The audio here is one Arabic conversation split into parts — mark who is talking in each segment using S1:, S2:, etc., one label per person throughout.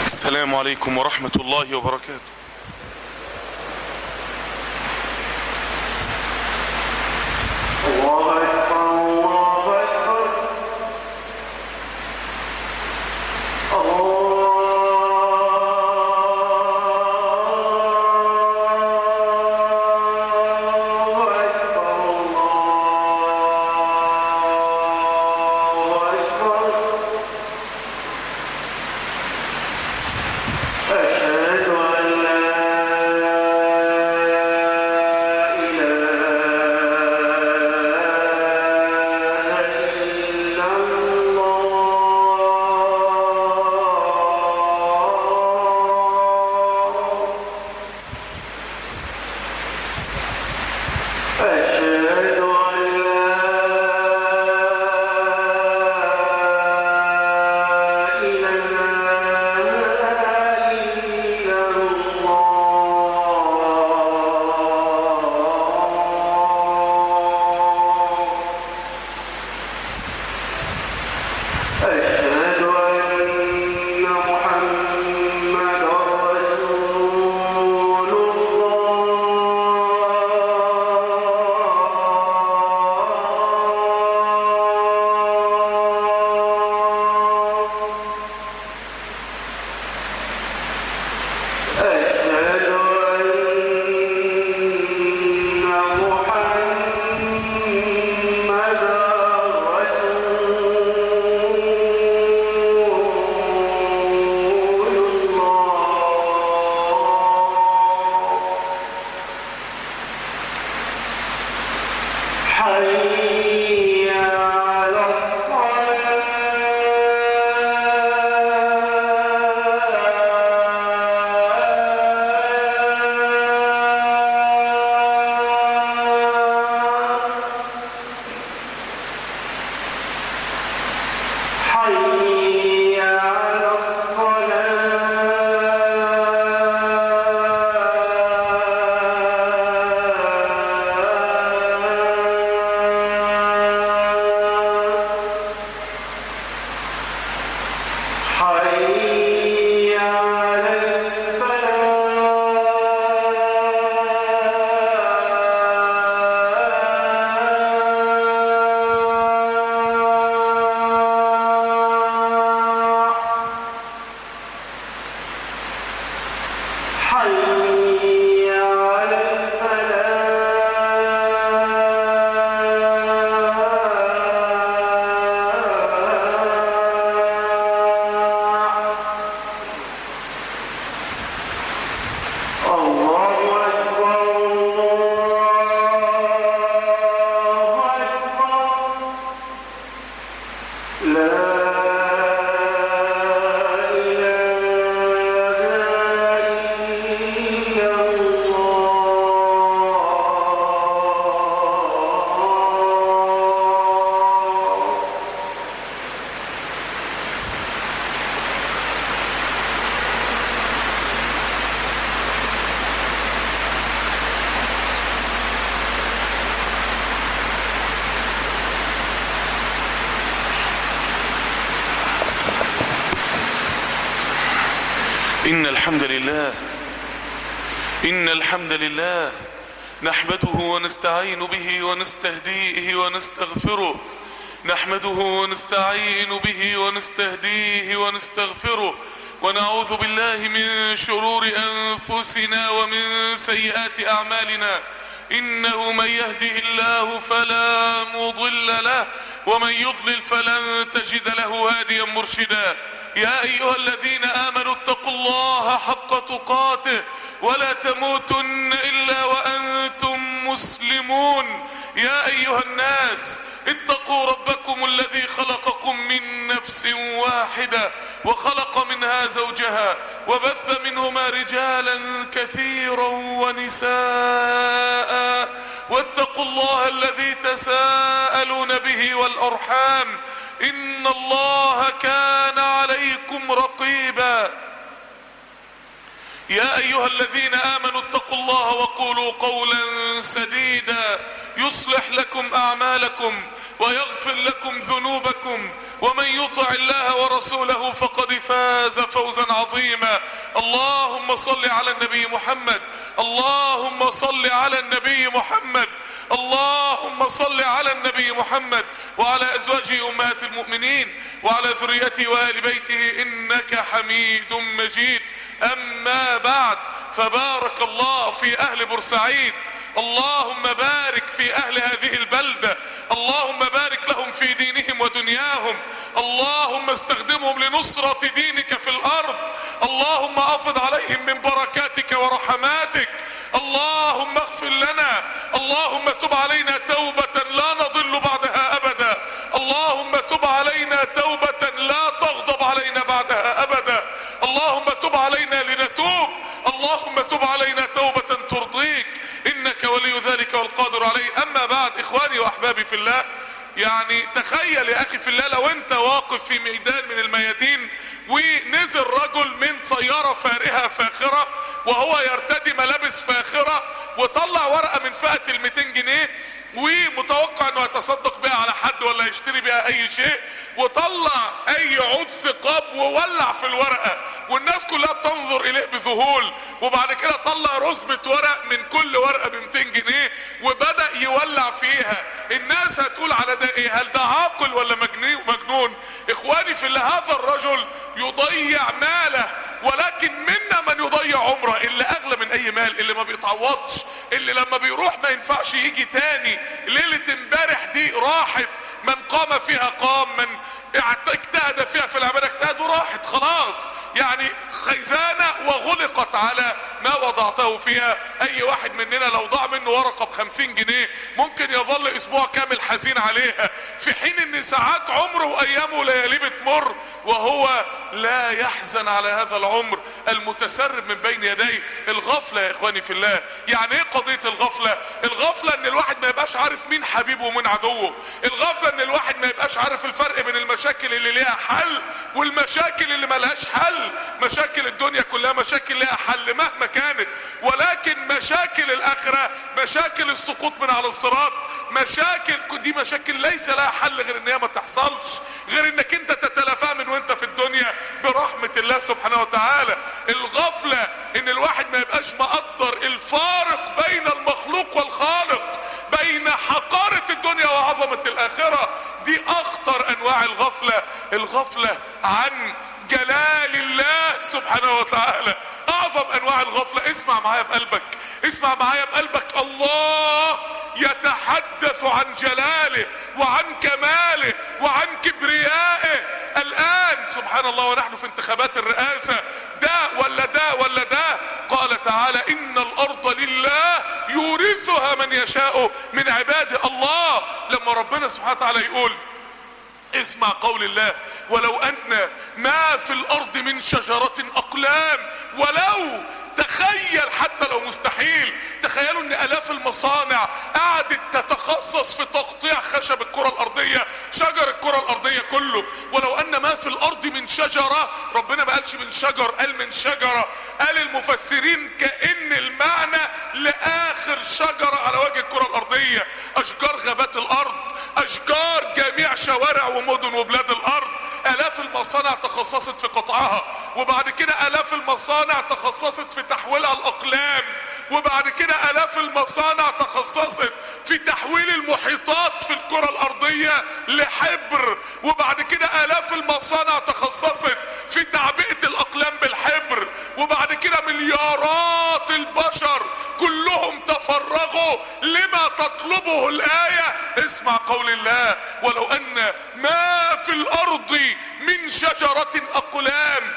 S1: السلام عليكم ورحمة الله وبركاته.
S2: الله أكبر الله أكبر الله
S1: إن الحمد لله نحمده ونستعين به ونستهديه ونستغفره نحمده ونستعين به ونستهديه ونستغفره ونعوذ بالله من شرور أنفسنا ومن سيئات أعمالنا. إنه من يهده الله فلا مضل له ومن يضلل فلن تجد له هاديا مرشدا. يا أيها الذين آمنوا اتقوا الله حق تقاته ولا تموتن إلا وأنتم مسلمون. يا أيها الناس اتقوا ربكم الذي خلقكم من نفس واحدة وخلق منها زوجها وبث منهما رجالا كثيرا ونساء واتقوا الله الذي تساءلون به والأرحام إن الله كان عليكم رقيبا. يا أيها الذين آمنوا اتقوا الله وقولوا قولا سديدا يصلح لكم أعمالكم ويغفر لكم ذنوبكم ومن يطع الله ورسوله فقد فاز فوزا عظيما. اللهم صل على النبي محمد، اللهم صل على النبي محمد، اللهم صل على النبي محمد وعلى أزواجه أمهات المؤمنين وعلى ذريته وآل بيته إنك حميد مجيد. أما بعد، فبارك الله في أهل بورسعيد، اللهم بارك في أهل هذه البلدة، اللهم بارك لهم في دينهم ودنياهم، اللهم استخدمهم لنصرة دينك في الأرض، اللهم أفض عليهم من بركاتك ورحماتك، اللهم اغفر لنا، اللهم تب علينا توبة لا نضل بعدها أبدا، اللهم تب علينا توبة لا تغضب علينا بعدها أبدا، اللهم تب علينا لنتوب، اللهم تب علينا توبة ترضيك إنك ولي ذلك والقادر عليه. أما بعد، إخواني وأحبابي في الله، يعني تخيل يا أخي في الله لو أنت واقف في ميدان من الميادين ونزل رجل من سيارة فارهة فاخرة وهو يرتدي ملابس فاخرة وطلع ورقة من فئة 200 جنيه ومتوقع انه يتصدق بها على حد ولا يشتري بها اي شيء، وطلع اي عود ثقاب وولع في الورقة والناس كلها بتنظر اليه بذهول، وبعد كده طلع رزمة ورق من كل ورقة ب200 جنيه وبدأ يولع فيها. الناس هتقول على ده ايه؟ هل ده عاقل ولا مجنون؟ اخواني في الله، هذا الرجل يضيع ماله، ولكن منا من يضيع عمره، اللي اغلى من اي مال، اللي ما بيتعوضش، اللي لما بيروح ما ينفعش يجي تاني. ليلة امبارح دي راحت، من قام فيها قام، من اجتهد فيها في العبادة اجتهد وراحت خلاص، يعني خزانة وغلقت على ما وضعته فيها. اي واحد مننا لو ضاع منه ورقة ب50 جنيه ممكن يظل اسبوع كامل حزين عليها، في حين ان ساعات عمره وايامه ولياليه بتمر وهو لا يحزن على هذا العمر المتسرب من بين يديه. الغفلة يا اخواني في الله، يعني ايه قضية الغفلة؟ الغفلة ان الواحد ما يبقاش عارف مين حبيبه ومين عدوه، الغفلة ان الواحد ما يبقاش عارف الفرق بين المشاكل اللي ليها حل والمشاكل اللي ملهاش حل. مشاكل الدنيا كلها مشاكل ليها حل مهما كانت، ولكن مشاكل الاخرة، مشاكل السقوط من على الصراط، مشاكل دي مشاكل ليس لها حل غير ان هي ما تحصلش، غير انك انت تتلافاها من وانت في الدنيا برحمة الله سبحانه وتعالى. الغفلة ان الواحد ما يبقاش مقدر الفارق بين المخلوق والخالق، بين حقارة الدنيا وعظمة الاخرة، دي اخطر انواع الغفلة. الغفلة عن جلال الله سبحانه وتعالى اعظم انواع الغفلة. اسمع معايا بقلبك، اسمع معايا بقلبك، الله يتحدث عن جلاله وعن كماله وعن كبريائه الان سبحان الله، ونحن في انتخابات الرئاسة، ده ولا ده ولا ده. قال تعالى ان الارض لله يورثها من يشاء من عباده. الله لما ربنا سبحانه وتعالى يقول، اسمع قول الله، ولو ان ما في الارض من شجرة اقلام، ولو، تخيل حتى لو مستحيل، تخيلوا ان الاف المصانع قعدت تتخصص في تقطيع خشب الكرة الارضية، شجر الكرة الارضية كله. ولو ان ما في الارض من شجرة، ربنا ما قالش من شجر، قال من شجرة. قال المفسرين كأن المعنى لاخر شجرة على وجه الكرة الارضية، اشجار غابات الارض، اشجار جميع شوارع ومدن وبلاد الارض. الاف المصانع تخصصت في قطعها، وبعد كده الاف المصانع تخصصت في تحويلها الاقلام، وبعد كده الاف المصانع تخصصت في تحويل المحيطات في الكرة الارضية لحبر، وبعد كده الاف المصانع تخصصت في تعبئة الاقلام بالحبر، وبعد كده مليارات البشر كلهم تفرغوا لما تطلبه الاية. اسمع قول الله، ولو ان ما في الارض من شجرة اقلام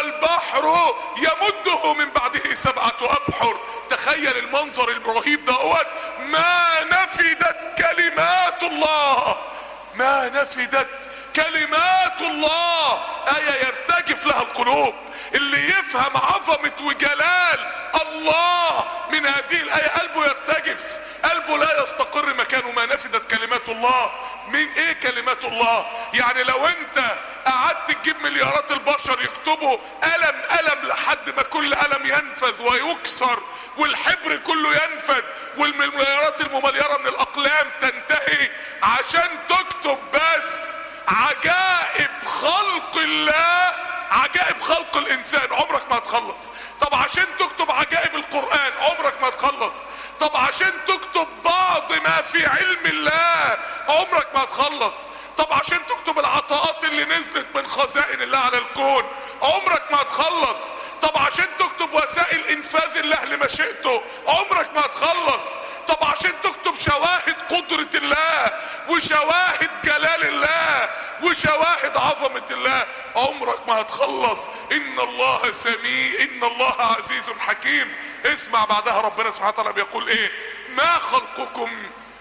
S1: والبحر يمده من بعده 7 أبحر. تخيل المنظر الرهيب دوت، ما نفدت كلمات الله، ما نفدت كلمات الله. آية يرتجف لها القلوب. اللي يفهم عظمة وجلال الله من هذه الآية قلبه يرتجف، قلبه لا يستقر مكانه. ما نفدت كلمات الله. من ايه كلمات الله؟ يعني لو انت قعدت تجيب مليارات البشر يكتبوا قلم قلم لحد ما كل قلم ينفذ ويكسر والحبر كله ينفذ والمليارات الممليرة من الاقلام تنتهي عشان تكتب بس عجائب خلق الله، عجائب خلق الانسان، عمرك ما هتخلص. طب عشان تكتب عجائب القرآن عمرك ما هتخلص. طب عشان تكتب بعض ما في علم الله عمرك ما هتخلص. طب عشان تكتب العطاءات اللي نزلت من خزائن الله على الكون عمرك ما هتخلص. طب عشان تكتب وسائل انفاذ الله لمشيئته عمرك ما هتخلص. طب عشان تكتب شواهد قدرة الله وشواهد جلال الله وشواهد عظمة الله عمرك ما هتخلص. ان الله سميع، ان الله عزيز حكيم. اسمع بعدها ربنا سبحانه وتعالى بيقول ايه؟ ما خلقكم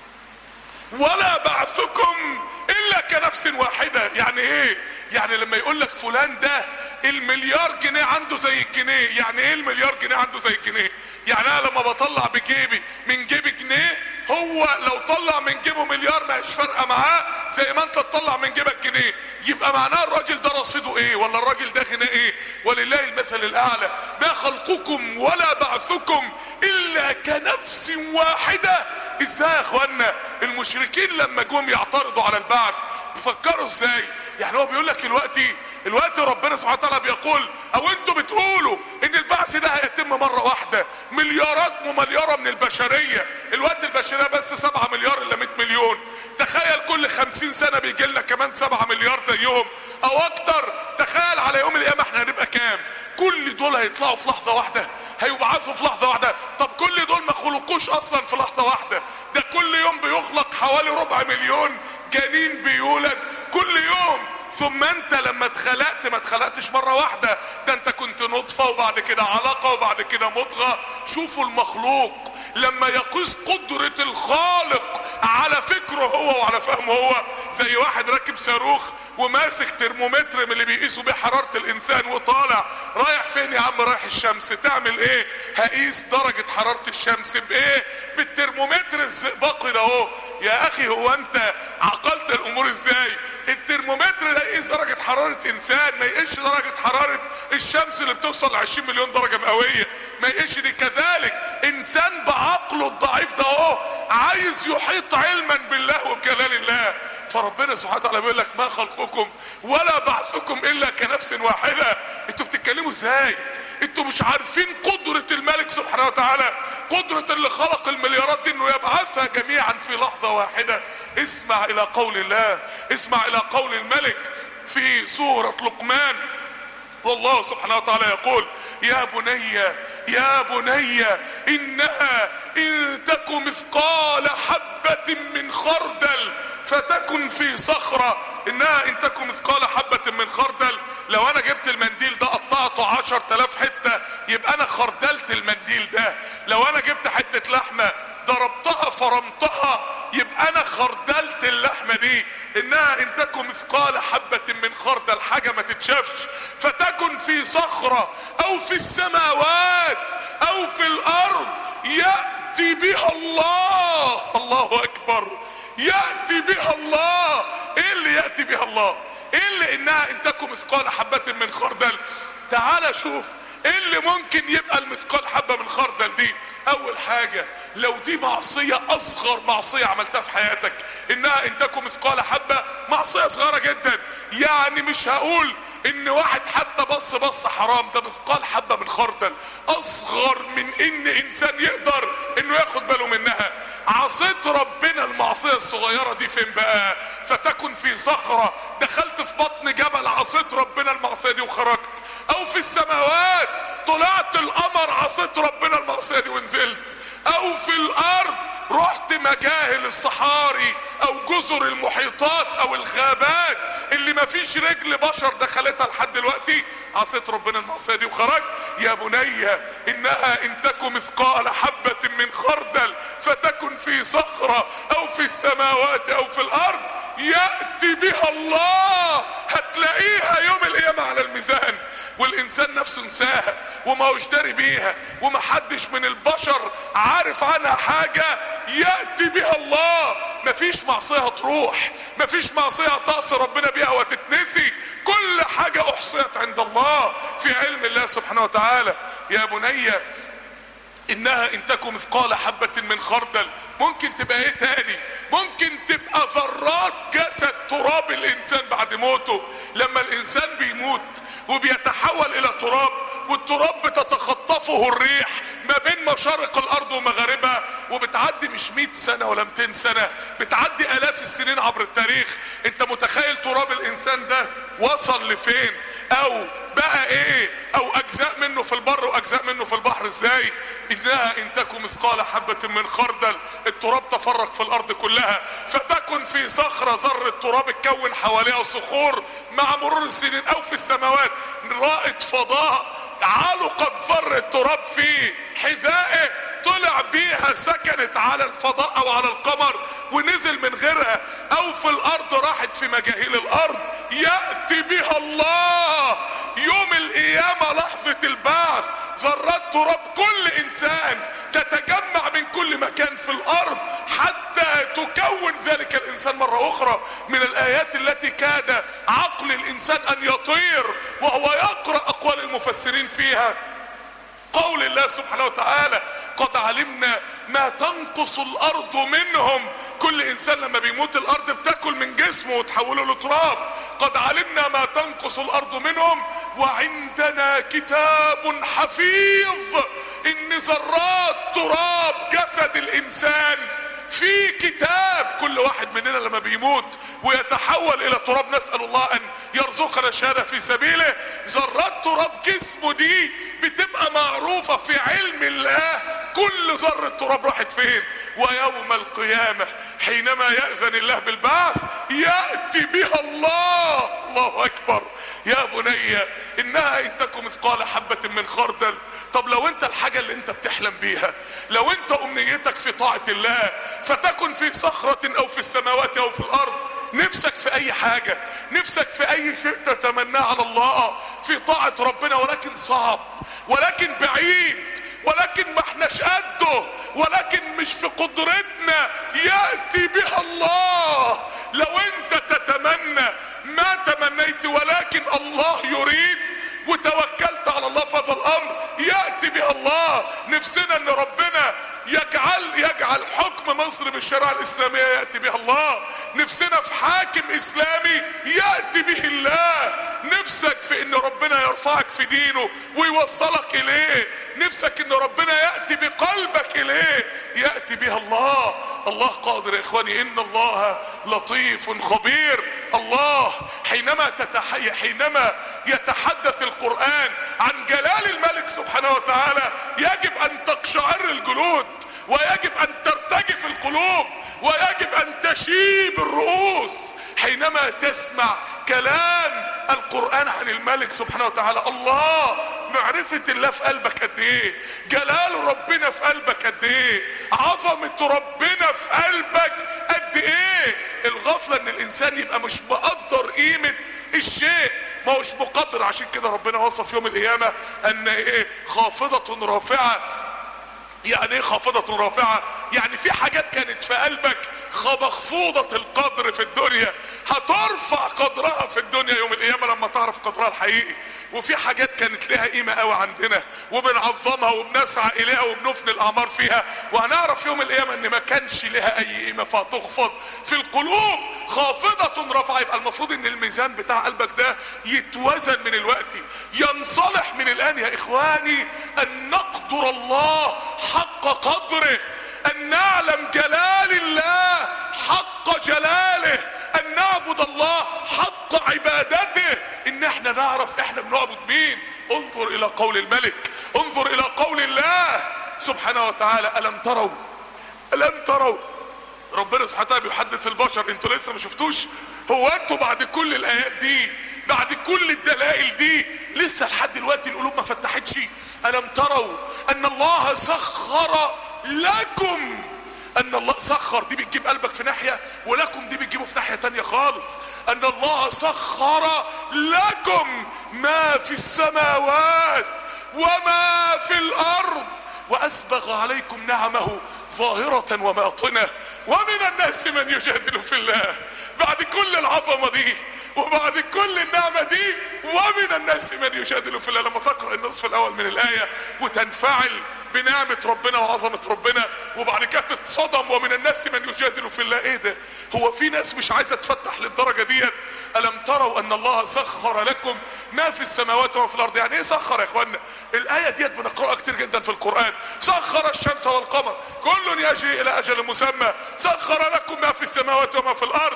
S1: ولا بعثكم الا كنفس واحدة. يعني ايه؟ يعني لما يقول لك فلان ده المليار جنيه عنده زي الجنيه، يعني ايه المليار جنيه عنده زي الجنيه؟ يعني انا لما بطلع بجيبي من جيبي جنيه، هو لو طلع من جيبه مليار ما هيش فارقه معاه زي ما انت تطلع من جيبك جنيه. يبقى معناه الراجل ده رصيده ايه؟ ولا الراجل ده غناه ايه؟ ولله المثل الاعلى. ما خلقكم ولا بعثكم الا كنفس واحده. ازاي يا اخوانا؟ المشركين لما جم يعترضوا على البعث بيفكروا ازاي؟ يعني هو بيقول لك الوقت ربنا سبحانه وتعالى بيقول او انتوا بتقولوا ان البعث ده هيتم مره واحده، مليارات ممليره من البشريه، الوقت البشريه بس 7 مليار الا 100 مليون. تخيل كل 50 سنه بيجي لنا كمان 7 مليار زيهم او اكتر. تخيل على يوم القيامه احنا هنبقى كام؟ كل دول هيطلعوا في لحظه واحده، هيبعثوا في لحظه واحده. طب كل دول ما خلقوش اصلا في لحظه واحده، ده كل يوم بيخلق حوالي 4 مليون جنين بيولد كل يوم. ثم انت لما اتخلقت ما اتخلقتش مرة واحدة، ده انت كنت نطفة وبعد كده علقة وبعد كده مضغة. شوفوا المخلوق لما يقيس قدرة الخالق على فكره هو وعلى فهمه هو، زي واحد راكب صاروخ وماسك ترمومتر من اللي بيقيسوا بيه حرارة الانسان وطالع. رايح فين يا عم؟ رايح الشمس. تعمل ايه؟ هقيس درجة حرارة الشمس بايه؟ بالترمومتر الزئبقي ده اهو. يا اخي هو انت عقلت الامور ازاي؟ الترمومتر ده يقيس درجة حرارة انسان، ما يقيسش درجة حرارة الشمس اللي بتوصل ل 20 مليون درجة مئوية، ما يقيسش دي. كذلك انسان بعقله الضعيف ده اهو عايز يحيط علما بالله وبجلال الله. فربنا سبحانه وتعالى بيقول لك ما خلقكم ولا بعثكم الا كنفس واحدة. انتوا بتتكلموا ازاي؟ انتوا مش عارفين قدرة الملك سبحانه وتعالى، قدرة اللي خلق المليارات دي انه يبعثها جميعا في لحظة واحدة. اسمع الى قول الله، اسمع الى قول الملك في سورة لقمان. والله سبحانه وتعالى يقول يا بني يا بني انها ان تك مثقال حبة من خردل فتكن في صخرة. انها ان تك مثقال حبة من خردل، لو انا جبت المنديل ده قطعته 10,000 حتة يبقى انا خردلت المنديل ده. لو انا جبت حتة لحمة ضربتها فرمتها يبقى انا خردلت اللحمة دي. انها ان تكن مثقال حبة من خردل، حاجة ما تتشافش، فتكن في صخرة او في السماوات او في الارض يأتي بها الله. الله اكبر، يأتي بها الله. ايه اللي يأتي بها الله؟ ايه اللي انها ان تكن مثقال حبة من خردل؟ تعال شوف ايه اللي ممكن يبقى المثقال حبة من خردل دي. اول حاجة لو دي معصية، اصغر معصية عملتها في حياتك، انها ان تكن مثقال حبة، معصية صغيرة جدا. يعني مش هقول ان واحد حتى بص حرام، ده مثقال حبة من خردل، اصغر من ان انسان يقدر انه ياخد باله منها. عصيت ربنا المعصية الصغيرة دي فين بقى؟ فتكن في صخرة، دخلت في بطن جبل عصيت ربنا المعصية دي وخرجت. او في السماوات طلعت القمر عصيت ربنا المعصية دي ونزلت. او في الارض رحت مجاهل الصحاري او جزر المحيطات او الغابات اللي مفيش رجل بشر دخلتها لحد دلوقتي، عصيت ربنا المعصية دي وخرجت. يا بني انها ان تك مثقال حبة من خردل فتكن في صخرة او في السماوات او في الارض يأتي بها الله، هتلاقيها يوم القيامة على الميزان. والانسان نفسه نساها وما هوش داري بيها ومحدش من البشر عارف عنها حاجة، يأتي بها الله. مفيش معصية هتروح، مفيش معصية هتعصي ربنا بيها وتتنسي، كل حاجة احصيت عند الله في علم الله سبحانه وتعالى. يا بني انها ان تكن مثقال حبة من خردل، ممكن تبقى ايه تاني؟ ممكن تبقى ذرات جسد تراب الانسان بعد موته. لما الانسان بيموت وبيتحول الى تراب، والتراب بتتخطفه الريح ما بين مشارق الارض ومغاربها، وبتعدي مش 100 سنة ولا 200 سنة، بتعدي الاف السنين عبر التاريخ. انت متخيل تراب الانسان ده وصل لفين او بقى ايه، او اجزاء منه في البر واجزاء منه في البحر ازاي؟ انها ان تكن مثقال حبة من خردل، التراب تفرق في الارض كلها، فتكن في صخرة ذرة تراب اتكون حواليها صخور مع مرور السنين، او في السماوات رائد فضاء علقت ذرة تراب في حذائه طلع بيها سكنت على الفضاء او على القمر ونزل من غيرها، او في الارض راحت في مجاهيل الارض، يأتي بها الله يوم القيامة لحظة البعث. ذرات تراب كل انسان تتجمع من كل مكان في الارض حتى تكون ذلك الانسان مرة اخرى. من الايات التي كاد عقل الانسان ان يطير وهو يقرأ اقوال المفسرين فيها قول الله سبحانه وتعالى: قد علمنا ما تنقص الارض منهم. كل انسان لما بيموت الارض بتاكل من جسمه وتحوله لتراب. قد علمنا ما تنقص الارض منهم وعندنا كتاب حفيظ. ان ذرات تراب جسد الانسان في كتاب. كل واحد مننا لما بيموت ويتحول الى تراب، نسأل الله ان يرزقنا الشهادة في سبيله، ذرات تراب جسمه دي بتبقى معروفة في علم الله كل ذرة تراب راحت فين. ويوم القيامة حينما يأذن الله بالبعث يأتي بها الله. الله اكبر. يا بني انها ان تكن مثقال حبة من خردل. طب لو انت الحاجة اللي انت بتحلم بيها، لو انت امنيتك في طاعة الله فتكن في صخرة او في السماوات او في الارض، نفسك في اي حاجة، نفسك في اي شيء تتمناه على الله في طاعة ربنا، ولكن صعب، ولكن بعيد، ولكن ما احناش قده، ولكن مش في قدرتنا، يأتي بها الله. لو انت تتمنى ما تمنيت ولكن الله يريد وتوكلت على الله في هذا الامر يأتي بها الله. نفسنا ان ربنا يجعل حكم مصر بالشريعة الاسلامية يأتي بها الله. نفسنا في حاكم اسلامي يأتي به الله. نفسك في ان ربنا يرفعك في دينه ويوصلك اليه. نفسك ان ربنا يأتي بقلبك اليه يأتي بها الله. الله قادر يا اخواني. ان الله لطيف خبير. الله حينما يتحدث القرآن عن جلال الملك سبحانه وتعالى يجب ان تقشعر الجلود، ويجب ان ترتجف القلوب، ويجب ان تشيب الرؤوس حينما تسمع كلام القرآن عن الملك سبحانه وتعالى. الله، معرفة الله في قلبك قد ايه، جلال ربنا في قلبك قد ايه، عظمة ربنا في قلبك قد ايه. الغفلة ان الانسان يبقى مش مقدر قيمة الشيء، ما هوش مقدر. عشان كده ربنا وصف يوم القيامة ان ايه؟ خافضة رافعة. يعني ايه خافضة رافعة؟ يعني في حاجات كانت في قلبك مخفوضة القدر في الدنيا هترفع قدرها في الدنيا يوم القيامة لما تعرف قدرها الحقيقي. وفي حاجات كانت لها قيمة قوي عندنا وبنعظمها وبنسعى اليها وبنفني الاعمار فيها، وهنعرف يوم القيامة ان ما كانش لها اي قيمة فتخفض في القلوب. خافضة رافعة. يبقى المفروض ان الميزان بتاع قلبك ده يتوزن من الوقت، ينصلح من الان يا اخواني. ان نقدر الله حق قدره، ان نعلم جلال الله حق جلاله، ان نعبد الله حق عبادته، ان احنا نعرف احنا بنعبد مين. انظر الى قول الملك، انظر الى قول الله سبحانه وتعالى: ألم تروا، ربنا سبحانه وتعالى بيحدث البشر، انتوا لسه ما شفتوش؟ هو انتوا بعد كل الايات دي، بعد كل الدلائل دي، لسه لحد دلوقتي القلوب ما فتحتش؟ ألم تروا ان الله سخر لكم، ان الله سخر دي بتجيب قلبك في ناحية، ولكم دي بتجيبه في ناحية تانية خالص. ان الله سخر لكم ما في السماوات وما في الارض واسبغ عليكم نعمه ظاهرة وباطنة ومن الناس من يجادل في الله. بعد كل العظمة دي وبعد كل النعمة دي، ومن الناس من يجادل في الله، لما تقرأ النصف الاول من الآية وتنفعل بنعمة ربنا وعظمة ربنا، وبعد كده تتصدم ومن الناس من يجادل في الله. ايه ده؟ هو في ناس مش عايزة تفتح للدرجة ديت؟ ألم تروا أن الله سخر لكم ما في السماوات وما في الأرض. يعني ايه سخر يا اخوانا؟ الآية ديت بنقرأها كتير جدا في القرآن. سخر الشمس والقمر كل يجري إلى أجل مسمى، سخر لكم ما في السماوات وما في الأرض.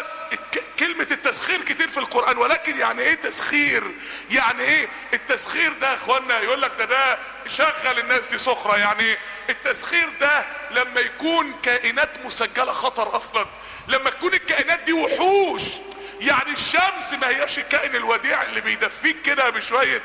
S1: كلمة التسخير كتير في القرآن، ولكن يعني ايه تسخير؟ يعني ايه التسخير ده يا اخوانا؟ يقول لك ده شغل الناس دي سخرة. يعني ايه التسخير ده؟ لما يكون كائنات مسجلة خطر اصلا، لما تكون الكائنات دي وحوش. يعني الشمس ما هياش الكائن الوديع اللي بيدفيك كده بشوية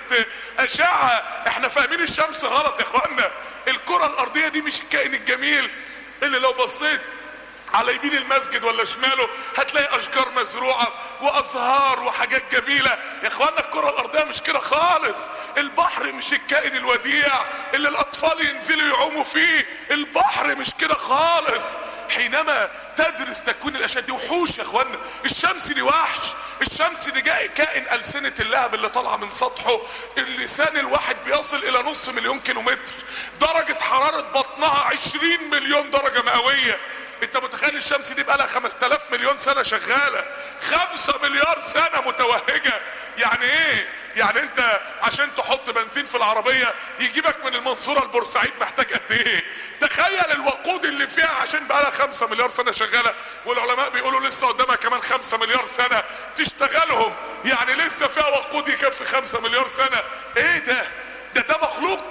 S1: اشعة. احنا فاهمين الشمس غلط يا اخوانا. الكرة الارضية دي مش الكائن الجميل اللي لو بصيت على يمين المسجد ولا شماله هتلاقي اشجار مزروعة وازهار وحاجات جميلة. يا اخوانا الكرة الارضية مش كده خالص. البحر مش الكائن الوديع اللي الاطفال ينزلوا يعوموا فيه. البحر مش كده خالص. حينما تدرس تكوين الاشياء دي وحوش يا اخوانا. الشمس دي وحش. الشمس دي كائن ألسنة اللهب اللي طالعة من سطحه. اللسان الواحد بيصل الى نص مليون كيلومتر. درجة حرارة بطنها 20 مليون درجة مئوية. انت متخيل الشمس دي بقى لها 5000 مليون سنة شغالة، 5 مليار سنة متوهجة. يعني ايه؟ يعني انت عشان تحط بنزين في العربية يجيبك من المنصورة لبورسعيد محتاج قد ايه؟ تخيل الوقود اللي فيها عشان بقى لها 5 مليار سنة شغالة، والعلماء بيقولوا لسه قدامها كمان 5 مليار سنة تشتغلهم. يعني لسه فيها وقود يكفي 5 مليار سنة. ايه ده؟ ده مخلوق؟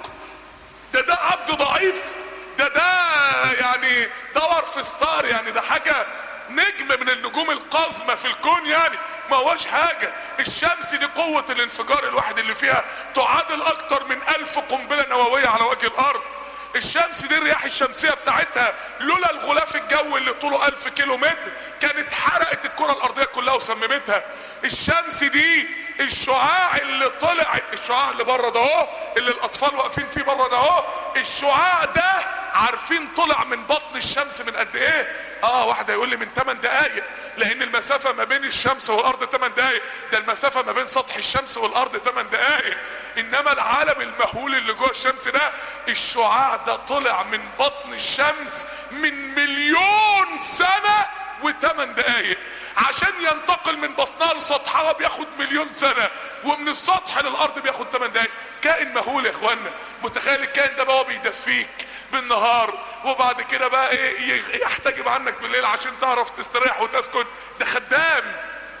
S1: ده عبد ضعيف؟ ده يعني دور في ستار. يعني ده حاجة نجم من النجوم القزمة في الكون. يعني ما هوش حاجة. الشمس دي قوة الانفجار الواحد اللي فيها تعادل اكتر من 1000 قنبلة نووية على وجه الارض. الشمس دي الرياح الشمسية بتاعتها لولا الغلاف الجوي اللي طوله 1000 كيلو متر كانت حرقت الكرة الارضية كلها وسممتها. الشمس دي الشعاع اللي طلع، الشعاع اللي بره ده اهو، اللي الاطفال واقفين فيه بره ده اهو، الشعاع ده عارفين طلع من بطن الشمس من قد ايه؟ واحد هيقول لي من 8 دقايق، لان المسافة ما بين الشمس والارض 8 دقايق. ده المسافة ما بين سطح الشمس والارض 8 دقايق. انما العالم المهول اللي جوه الشمس ده، الشعاع ده طلع من بطن الشمس من 1,000,000 سنة و8 دقايق. عشان ينتقل من بطنها لسطحها بياخد 1,000,000 سنة، ومن السطح للارض بياخد 8 دقايق. كائن مهول يا اخوانا. متخيل الكائن ده بقى هو بيدفيك بالنهار، وبعد كده بقى ايه يحتجب عنك بالليل عشان تعرف تستريح وتسكن. ده خدام.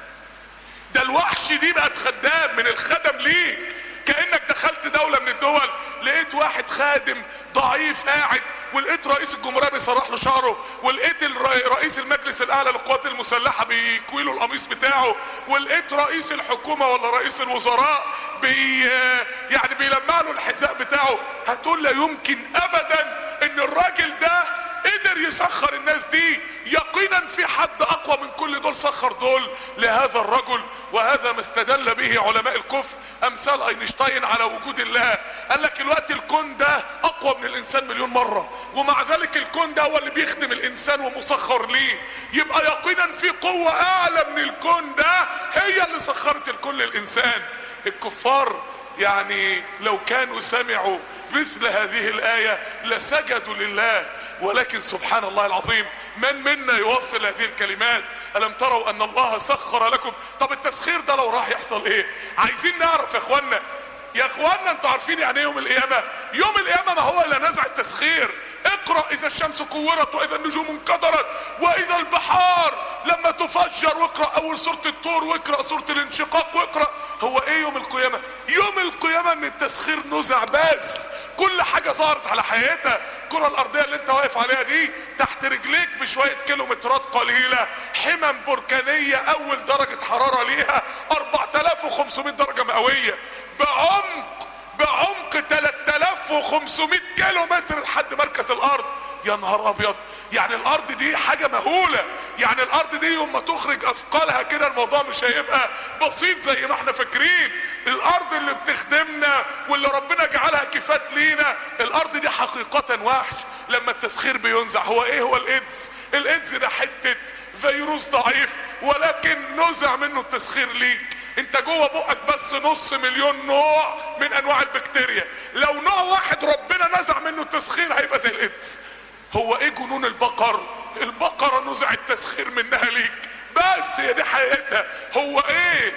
S1: ده الوحش دي بقت خدام من الخدم ليك. كأنك دخلت دولة من الدول لقيت واحد خادم ضعيف قاعد، ولقيت رئيس الجمهورية بيسرح له شعره، ولقيت رئيس المجلس الاعلى للقوات المسلحة بيكوي له القميص بتاعه، ولقيت رئيس الحكومة ولا رئيس الوزراء يعني بيلمع له الحذاء بتاعه. هتقول لا يمكن ابدا ان الراجل ده قدر يسخر الناس دي. يقينا في حد اقوى من كل دول سخر دول لهذا الرجل. وهذا ما استدل به علماء الكفر امثال اينشتاين على وجود الله. قال لك الوقت الكون ده اقوى من الانسان 1,000,000 مرة، ومع ذلك الكون ده هو اللي بيخدم الانسان ومسخر ليه. يبقى يقينا في قوة اعلى من الكون ده هي اللي سخرت الكون للانسان. الكفار يعني لو كانوا سمعوا مثل هذه الآية لسجدوا لله، ولكن سبحان الله العظيم من منا يوصل هذه الكلمات؟ ألم تروا أن الله سخر لكم. طب التسخير ده لو راح يحصل ايه؟ عايزين نعرف يا اخوانا. يا اخوانا انتوا عارفين يعني ايه يوم القيامة؟ يوم القيامة ما هو الا نزع التسخير. اقرأ اذا الشمس كورت واذا النجوم انكدرت واذا البحار لما تفجر، واقرأ اول سورة الطور، واقرأ سورة الانشقاق، واقرأ هو ايه يوم القيامة؟ يوم القيامة ان التسخير نزع، بس كل حاجة ظهرت على حقيقتها. الكرة الارضية اللي انت واقف عليها دي تحت رجليك بشوية كيلومترات قليلة، حمم بركانية اول درجة حرارة ليها 4500 درجة مئوية، بعمق 3500 كيلو متر لحد مركز الارض. يا نهار ابيض، يعني الارض دي حاجة مهولة. يعني الارض دي يوم ما تخرج اثقالها كده الموضوع مش هيبقى بسيط زي ما احنا فاكرين. الارض اللي بتخدمنا واللي ربنا جعلها كفات لينا، الارض دي حقيقة وحش. لما التسخير بينزع، هو ايه هو الايدز؟ الايدز ده حتة فيروس ضعيف، ولكن نزع منه التسخير ليك. انت جوه بقك بس 500,000 نوع من انواع البكتيريا، لو نوع واحد ربنا نزع منه التسخير هيبقى زي الايدز. هو ايه جنون البقر؟ البقرة نزع التسخير منها ليك، بس هي دي حقيقتها. هو ايه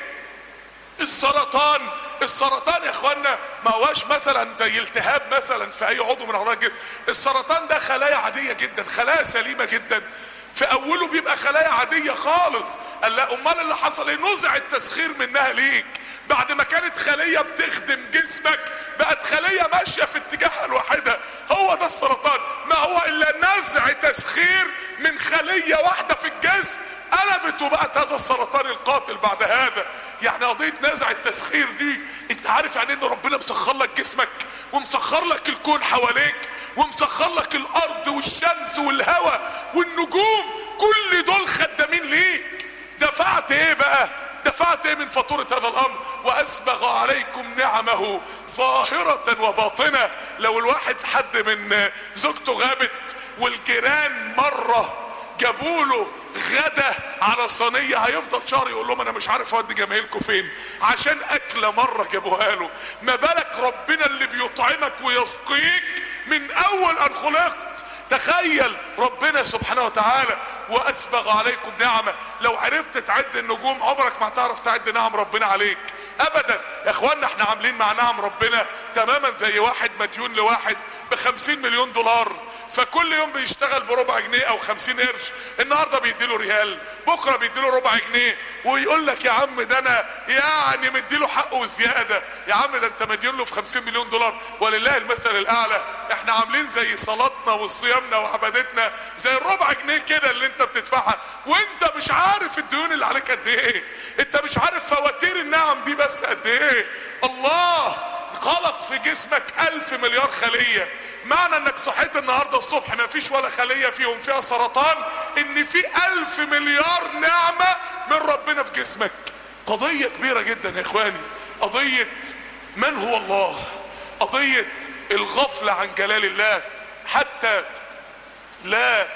S1: السرطان يا اخوانا؟ ما هواش مثلا زي التهاب مثلا في اي عضو من اعضاء الجسم. السرطان ده خلايا عادية جدا، خلايا سليمة جدا، في اوله بيبقى خلايا عادية خالص. قال لا، امال اللي حصل ايه؟ نزع التسخير منها ليك. بعد ما كانت خلية بتخدم جسمك بقت خلية ماشية في اتجاهها الواحدة. هو ده السرطان، ما هو الا نزع تسخير من خلية واحدة في الجسم قلبت وبقت هذا السرطان القاتل بعد هذا. يعني قضية نزع التسخير دي، انت عارف يعني ان ربنا مسخر لك جسمك ومسخر لك الكون حواليك ومسخر لك الارض والشمس والهواء والنجوم، كل دول خدامين ليك. دفعت ايه بقى؟ دفعت ايه من فاتورة هذا الامر؟ واسبغ عليكم نعمه ظاهرة وباطنة. لو الواحد حد من زوجته غابت والجيران مرة جابوله غدا على صينية، هيفضل شهر يقول لهم انا مش عارف اودي جمايلكم فين عشان اكلة مرة جابوها له. ما بالك ربنا اللي بيطعمك ويسقيك من اول ان خلقت. تخيل ربنا سبحانه وتعالى واسبغ عليكم نعمة. لو عرفت تعد النجوم عمرك ما هتعرف تعد نعم ربنا عليك ابدا. يا اخوانا احنا عاملين مع نعم ربنا تماما زي واحد مديون لواحد ب50 مليون دولار، فكل يوم بيشتغل بربع جنيه او 50 قرش. النهارده بيديله ريال، بكره بيديله ربع جنيه، ويقول لك يا عم ده انا يعني مديله حقه وزياده. يا عم ده انت مديون له في 50 مليون دولار. ولله المثل الاعلى. احنا عاملين زي صلاتنا وصيامنا وعبادتنا زي الربع جنيه كده اللي انت بتدفعها، وانت مش عارف الديون اللي عليك قد ايه. انت مش عارف فواتير النعم دي بس قد ايه. الله خلق في جسمك 1000 مليار خلية. معنى انك صحيت النهاردة الصبح ما فيش ولا خلية فيهم فيها سرطان، ان في 1000 مليار نعمة من ربنا في جسمك. قضية كبيرة جدا يا اخواني، قضية من هو الله، قضية الغفلة عن جلال الله. حتى لا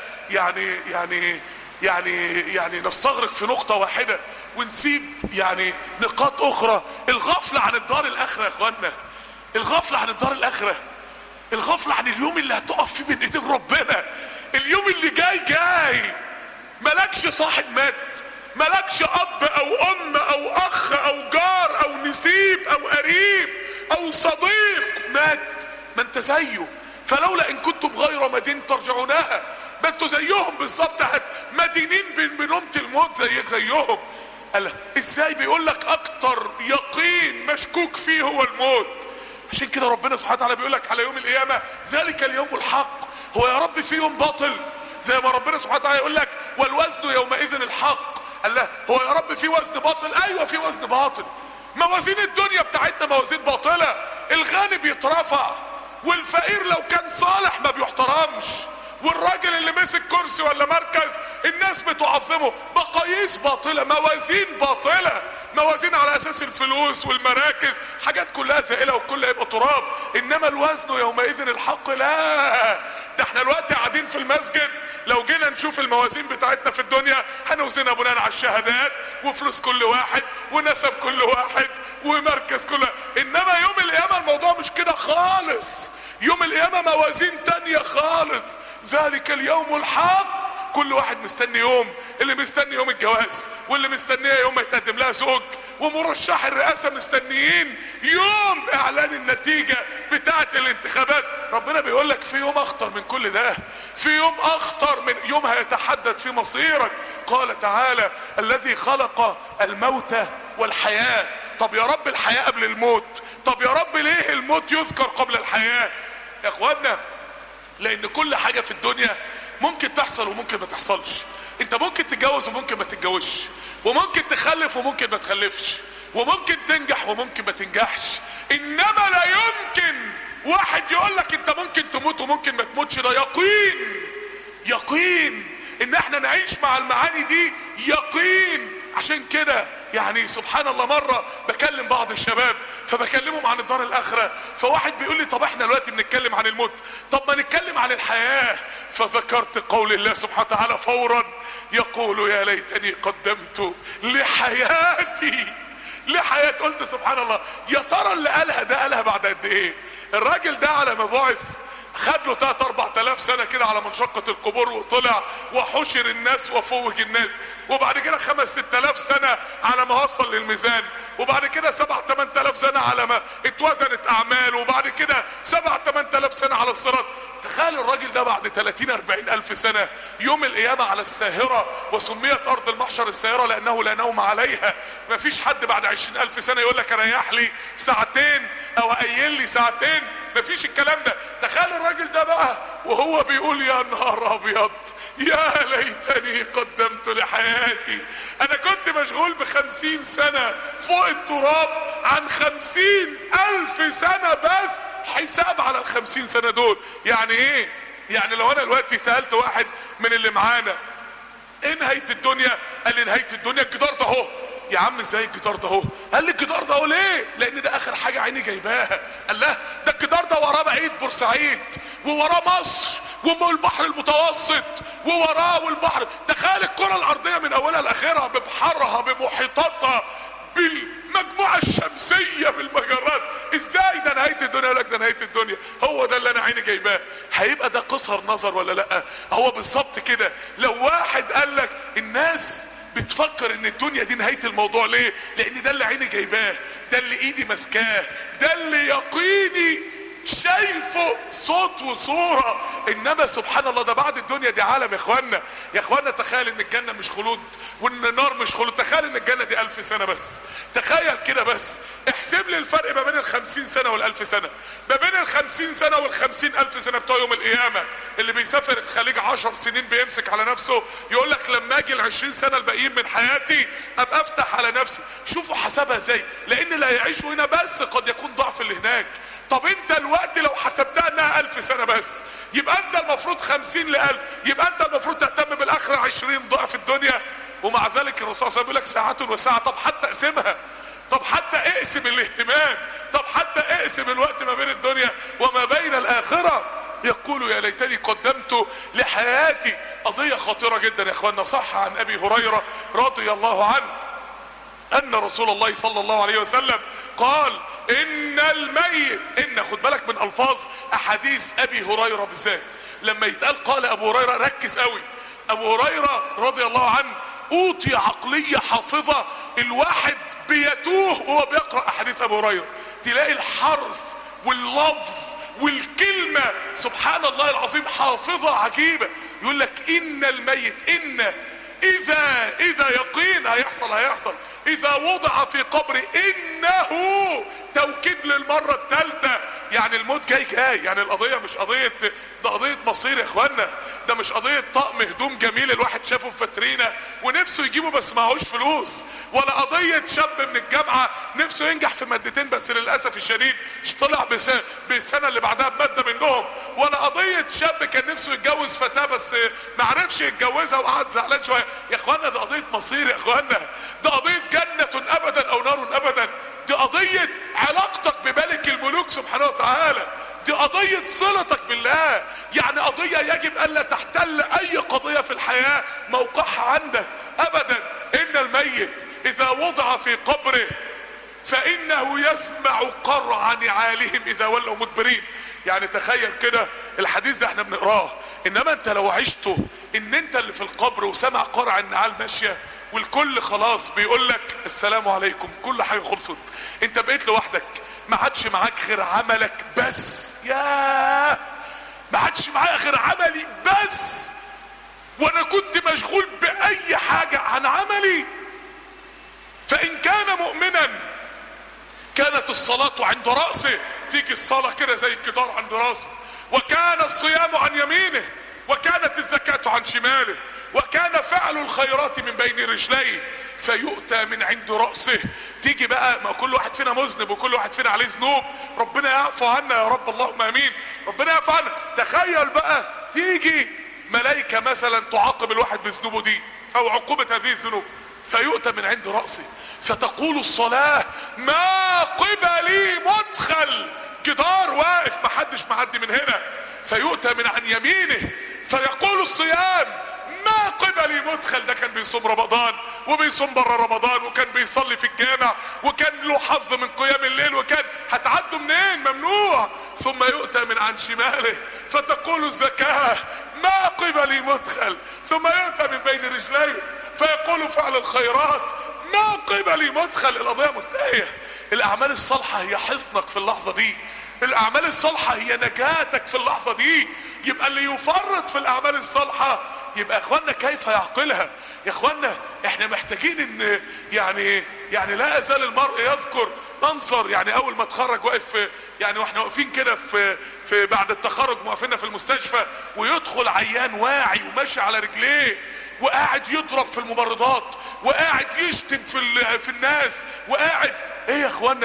S1: يعني نستغرق في نقطة واحدة ونسيب يعني نقاط اخرى. الغفلة عن الدار الاخرة يا اخوانا، الغفلة عن الدار الاخرة، الغفلة عن اليوم اللي هتقف فيه بين ايدين ربنا. اليوم اللي جاي ملكش صاحب مات، ملكش اب او ام او اخ او جار او نسيب او قريب او صديق مات، ما انت زيه. فلولا ان كنتم غير مدين ترجعونها، ما انتوا زيهم بالظبط، مدينين بنومة الموت زيهم. قال ازاي؟ بيقول لك اكتر يقين مشكوك فيه هو الموت. عشان كده ربنا سبحانه وتعالى بيقول لك على يوم القيامة ذلك اليوم الحق. هو يا رب في يوم باطل؟ زي ما ربنا سبحانه وتعالى يقول لك والوزن يومئذ الحق. قال لا، هو يا رب في وزن باطل؟ ايوه في وزن باطل. موازين الدنيا بتاعتنا موازين باطلة. الغني بيترفع والفقير لو كان صالح ما بيحترمش، والراجل اللي مسك كرسي ولا مركز الناس بتعظمه. مقاييس باطلة، موازين باطلة، موازين على اساس الفلوس والمراكز، حاجات كلها زائلة وكلها يبقى تراب. انما الوزن يومئذ الحق لا. ده احنا الوقت قاعدين في المسجد لو جينا نشوف الموازين بتاعتنا في الدنيا هنوزنها بناء على الشهادات وفلوس كل واحد ونسب كل واحد ومركز كل واحد. انما يوم القيامة الموضوع مش كده خالص. يوم القيامة موازين تانية خالص. ذلك اليوم الحق. كل واحد مستني يوم، اللي مستني يوم الجواز، واللي مستنيه يوم ما يتقدم لها زوج، ومرشح الرئاسة مستنيين يوم اعلان النتيجة بتاعة الانتخابات. ربنا بيقول لك في يوم اخطر من كل ده، في يوم اخطر من يوم هيتحدد في مصيرك. قال تعالى الذي خلق الموت والحياة. طب يا رب الحياة قبل الموت، طب يا رب ليه الموت يذكر قبل الحياة؟ يا اخوانا لان كل حاجة في الدنيا ممكن تحصل وممكن ما تحصلش. انت ممكن تتجوز وممكن ما تتجوزش، وممكن تخلف وممكن ما تخلفش، وممكن تنجح وممكن ما تنجحش. انما لا يمكن واحد يقول لك انت ممكن تموت وممكن ما تموتش. ده يقين، يقين ان احنا نعيش مع المعاني دي، يقين. عشان كده يعني سبحان الله، مرة بكلم بعض الشباب فبكلمهم عن الدار الاخرة، فواحد بيقول لي طب احنا دلوقتي بنتكلم عن الموت، طب ما نتكلم عن الحياة. فذكرت قول الله سبحانه وتعالى فورا يقول يا ليتني قدمت لحياتي. لحياتي. قلت سبحان الله، يا ترى اللي قالها ده قالها بعد قد ايه؟ الراجل ده على ما بعث خد له 3-4 آلاف سنة كده على منشقة القبور، وطلع وحشر الناس وفوج الناس، وبعد كده 5-6 آلاف سنة على ما وصل للميزان، وبعد كده 7-8 آلاف سنة على ما اتوزنت اعماله، وبعد كده 7-8 آلاف سنة على الصراط. تخيل الراجل ده بعد 30-40 ألف سنة يوم القيامة على الساهرة، وسميت ارض المحشر الساهرة لانه لا نوم عليها. مفيش حد بعد 20 ألف سنة يقول لك ريح لي ساعتين او قيل لي ساعتين، مفيش الكلام ده. تخيل الراجل ده بقى وهو بيقول يا نهار ابيض يا ليتني قدمت لحياتي. انا كنت مشغول ب50 سنة فوق التراب عن 50,000 سنة بس حساب على ال50 سنة دول. يعني ايه؟ يعني لو انا دلوقتي سألت واحد من اللي معانا ايه نهاية الدنيا؟ قال لي نهاية الدنيا الجدار ده اهو. يا عم ازاي الجدار ده اهو؟ قال لي الجدار ده اهو. ليه؟ لان ده اخر حاجة عيني جايباها. قال لا ده الجدار ده وراه بعيد بورسعيد، ووراه مصر، والبحر المتوسط، ووراه والبحر. تخيل الكرة الارضية من اولها لاخرها ببحرها بمحيطاتها بالمجموعة الشمسية بالمجرات. ازاي ده نهاية الدنيا؟ يقول لك ده نهاية الدنيا، هو ده اللي انا عيني جايباه. هيبقى ده قصر نظر ولا لا؟ هو بالظبط كده. لو واحد قال لك الناس بتفكر ان الدنيا دي نهاية الموضوع، ليه؟ لان ده اللي عيني جايباه، ده اللي ايدي ماسكاه، ده اللي يقيني شايفه صوت وصورة. انما سبحان الله ده بعد الدنيا دي عالم. يا اخوانا يا اخوانا تخيل ان الجنة مش خلود وان النار مش خلود. تخيل ان الجنة دي 1000 سنة بس. تخيل كده بس. احسب لي الفرق ما بين ال50 سنة وال1000 سنة، ما بين ال50 سنة وال50,000 سنة بتوع يوم القيامة. اللي بيسافر الخليج 10 سنين بيمسك على نفسه يقول لك لما اجي ال20 سنة الباقيين من حياتي ابقى افتح على نفسي. شوفوا حسبها ازاي، لان اللي هيعيشوا هنا بس قد يكون ضعف اللي هناك. طب انت الوقت لو حسبتها انها 1000 سنة بس، يبقى انت المفروض 50 ل1000، يبقى انت المفروض تهتم بالاخرة 20 ضعف الدنيا. ومع ذلك الرسول صلى الله عليه وسلم بيقول لك ساعة وساعة. طب حتى اقسمها، طب حتى اقسم الاهتمام، طب حتى اقسم الوقت ما بين الدنيا وما بين الاخرة. يقول يا ليتني قدمت لحياتي. قضية خطيرة جدا يا اخوانا. صح عن ابي هريرة رضي الله عنه ان رسول الله صلى الله عليه وسلم قال ان الميت، ان خد بالك من الفاظ احاديث ابي هريرة بالذات. لما يتقال قال ابو هريرة ركز قوي. ابو هريرة رضي الله عنه اوتي عقلية حافظة. الواحد بيتوه وهو بيقرأ احاديث ابو هريرة، تلاقي الحرف واللفظ والكلمة سبحان الله العظيم حافظة عجيبة. يقول لك ان الميت، ان اذا يقين هيحصل. اذا وضع في قبر انه توكيد للمرة الثالثة. يعني الموت جاي. يعني القضية مش قضية، ده قضية مصير يا اخوانا. ده مش قضية طقم هدوم جميل الواحد شافه في فترينة ونفسه يجيبه بس معهوش فلوس، ولا قضية شاب من الجامعة نفسه ينجح في مادتين بس للأسف الشديد طلع بالسنة اللي بعدها بمادة منهم، ولا قضية شاب كان نفسه يتجوز فتاة بس معرفش يتجوزها وقعد زعلان شوية. يا اخوانا ده قضية مصير يا اخوانا. ده قضية جنة ابدا او نار ابدا. دي قضية علاقتك بملك الملوك سبحانه وتعالى. دي قضية صلتك بالله. يعني قضية يجب الا تحتل اي قضية في الحياة موقعها عندك ابدا. ان الميت اذا وضع في قبره فانه يسمع قرع نعالهم اذا ولوا مدبرين. يعني تخيل كده الحديث ده احنا بنقراه، انما انت لو عشته ان انت اللي في القبر وسمع قرع النعال ماشية والكل خلاص بيقول لك السلام عليكم، كل حاجة خلصت، انت بقيت لوحدك، ما عادش معاك غير عملك بس. ياه ما عادش معايا غير عملي بس، وانا كنت مشغول باي حاجة عن عملي. فان كان مؤمنا كانت الصلاة عند رأسه، تيجي الصلاة كده زي الجدار عند رأسه. وكان الصيام عن يمينه، وكانت الزكاة عن شماله، وكان فعل الخيرات من بين رجليه، فيؤتى من عند رأسه. تيجي بقى، ما كل واحد فينا مذنب وكل واحد فينا عليه ذنوب، ربنا يعفو عنا يا رب، اللهم امين، ربنا يعفو عنا. تخيل بقى تيجي ملائكة مثلا تعاقب الواحد بذنوبه دي او عقوبة هذه الذنوب، فيؤتى من عند رأسه، فتقول الصلاة ما قبلي مدخل، جدار واقف محدش معدي من هنا. فيؤتى من عن يمينه فيقول الصيام ما قبلي مدخل، ده كان بيصوم رمضان وبيصوم بره رمضان وكان بيصلي في الجامع وكان له حظ من قيام الليل، وكان هتعدوا منين؟ ممنوع. ثم يؤتى من عن شماله فتقول الزكاة ما قبلي مدخل، ثم يؤتى من بين رجليه فيقول فعل الخيرات ما قبلي مدخل. القضية منتهية. الاعمال الصالحة هي حصنك في اللحظة دي، الاعمال الصالحة هي نجاتك في اللحظة دي. يبقى اللي يفرط في الاعمال الصالحة يبقى يا اخوانا كيف يعقلها؟ يا اخوانا احنا محتاجين ان يعني لا يزال المرء يذكر منظر، يعني اول ما اتخرج واقف، يعني واحنا واقفين كده في بعد التخرج واقفين في المستشفى، ويدخل عيان واعي وماشي على رجليه وقاعد يضرب في الممرضات وقاعد يشتم في الناس وقاعد، ايه يا اخوانا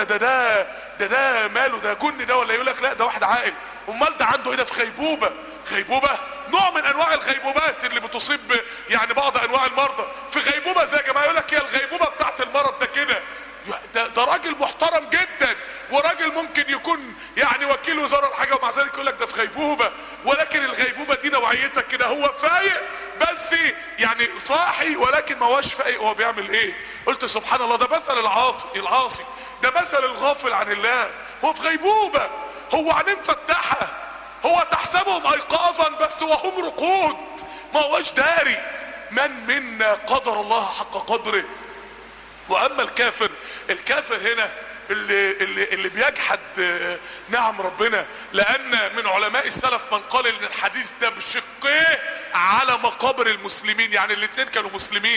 S1: ده ماله؟ ده جن ده ولا؟ يقول لك لا ده واحد عاقل. امال ده عنده ايه؟ ده في غيبوبة، نوع من انواع الغيبوبات اللي بتصيب يعني بعض انواع المرضى. في غيبوبة زي يا جماعه، يقول لك هي الغيبوبة بتاعت المرض ده كده. ده راجل محترم جدا وراجل ممكن يكون يعني وكيل وزارة الحاجة، ومع ذلك يقول لك ده في غيبوبة. ولكن الغيبوبة دي نوعيتها كده، هو فايق بس يعني صاحي ولكن ما هوش فايق هو بيعمل ايه. قلت سبحان الله، ده مثل العاصي، ده مثل الغافل عن الله. هو في غيبوبة، هو عينيه مفتحة، هو تحسبهم ايقاظا بس وهم رقود، ما هوش داري. من منا قدر الله حق قدره. واما الكافر هنا اللي بيجحد نعم ربنا. لان من علماء السلف من قال ان الحديث ده بشقيه على مقابر المسلمين، يعني الاثنين كانوا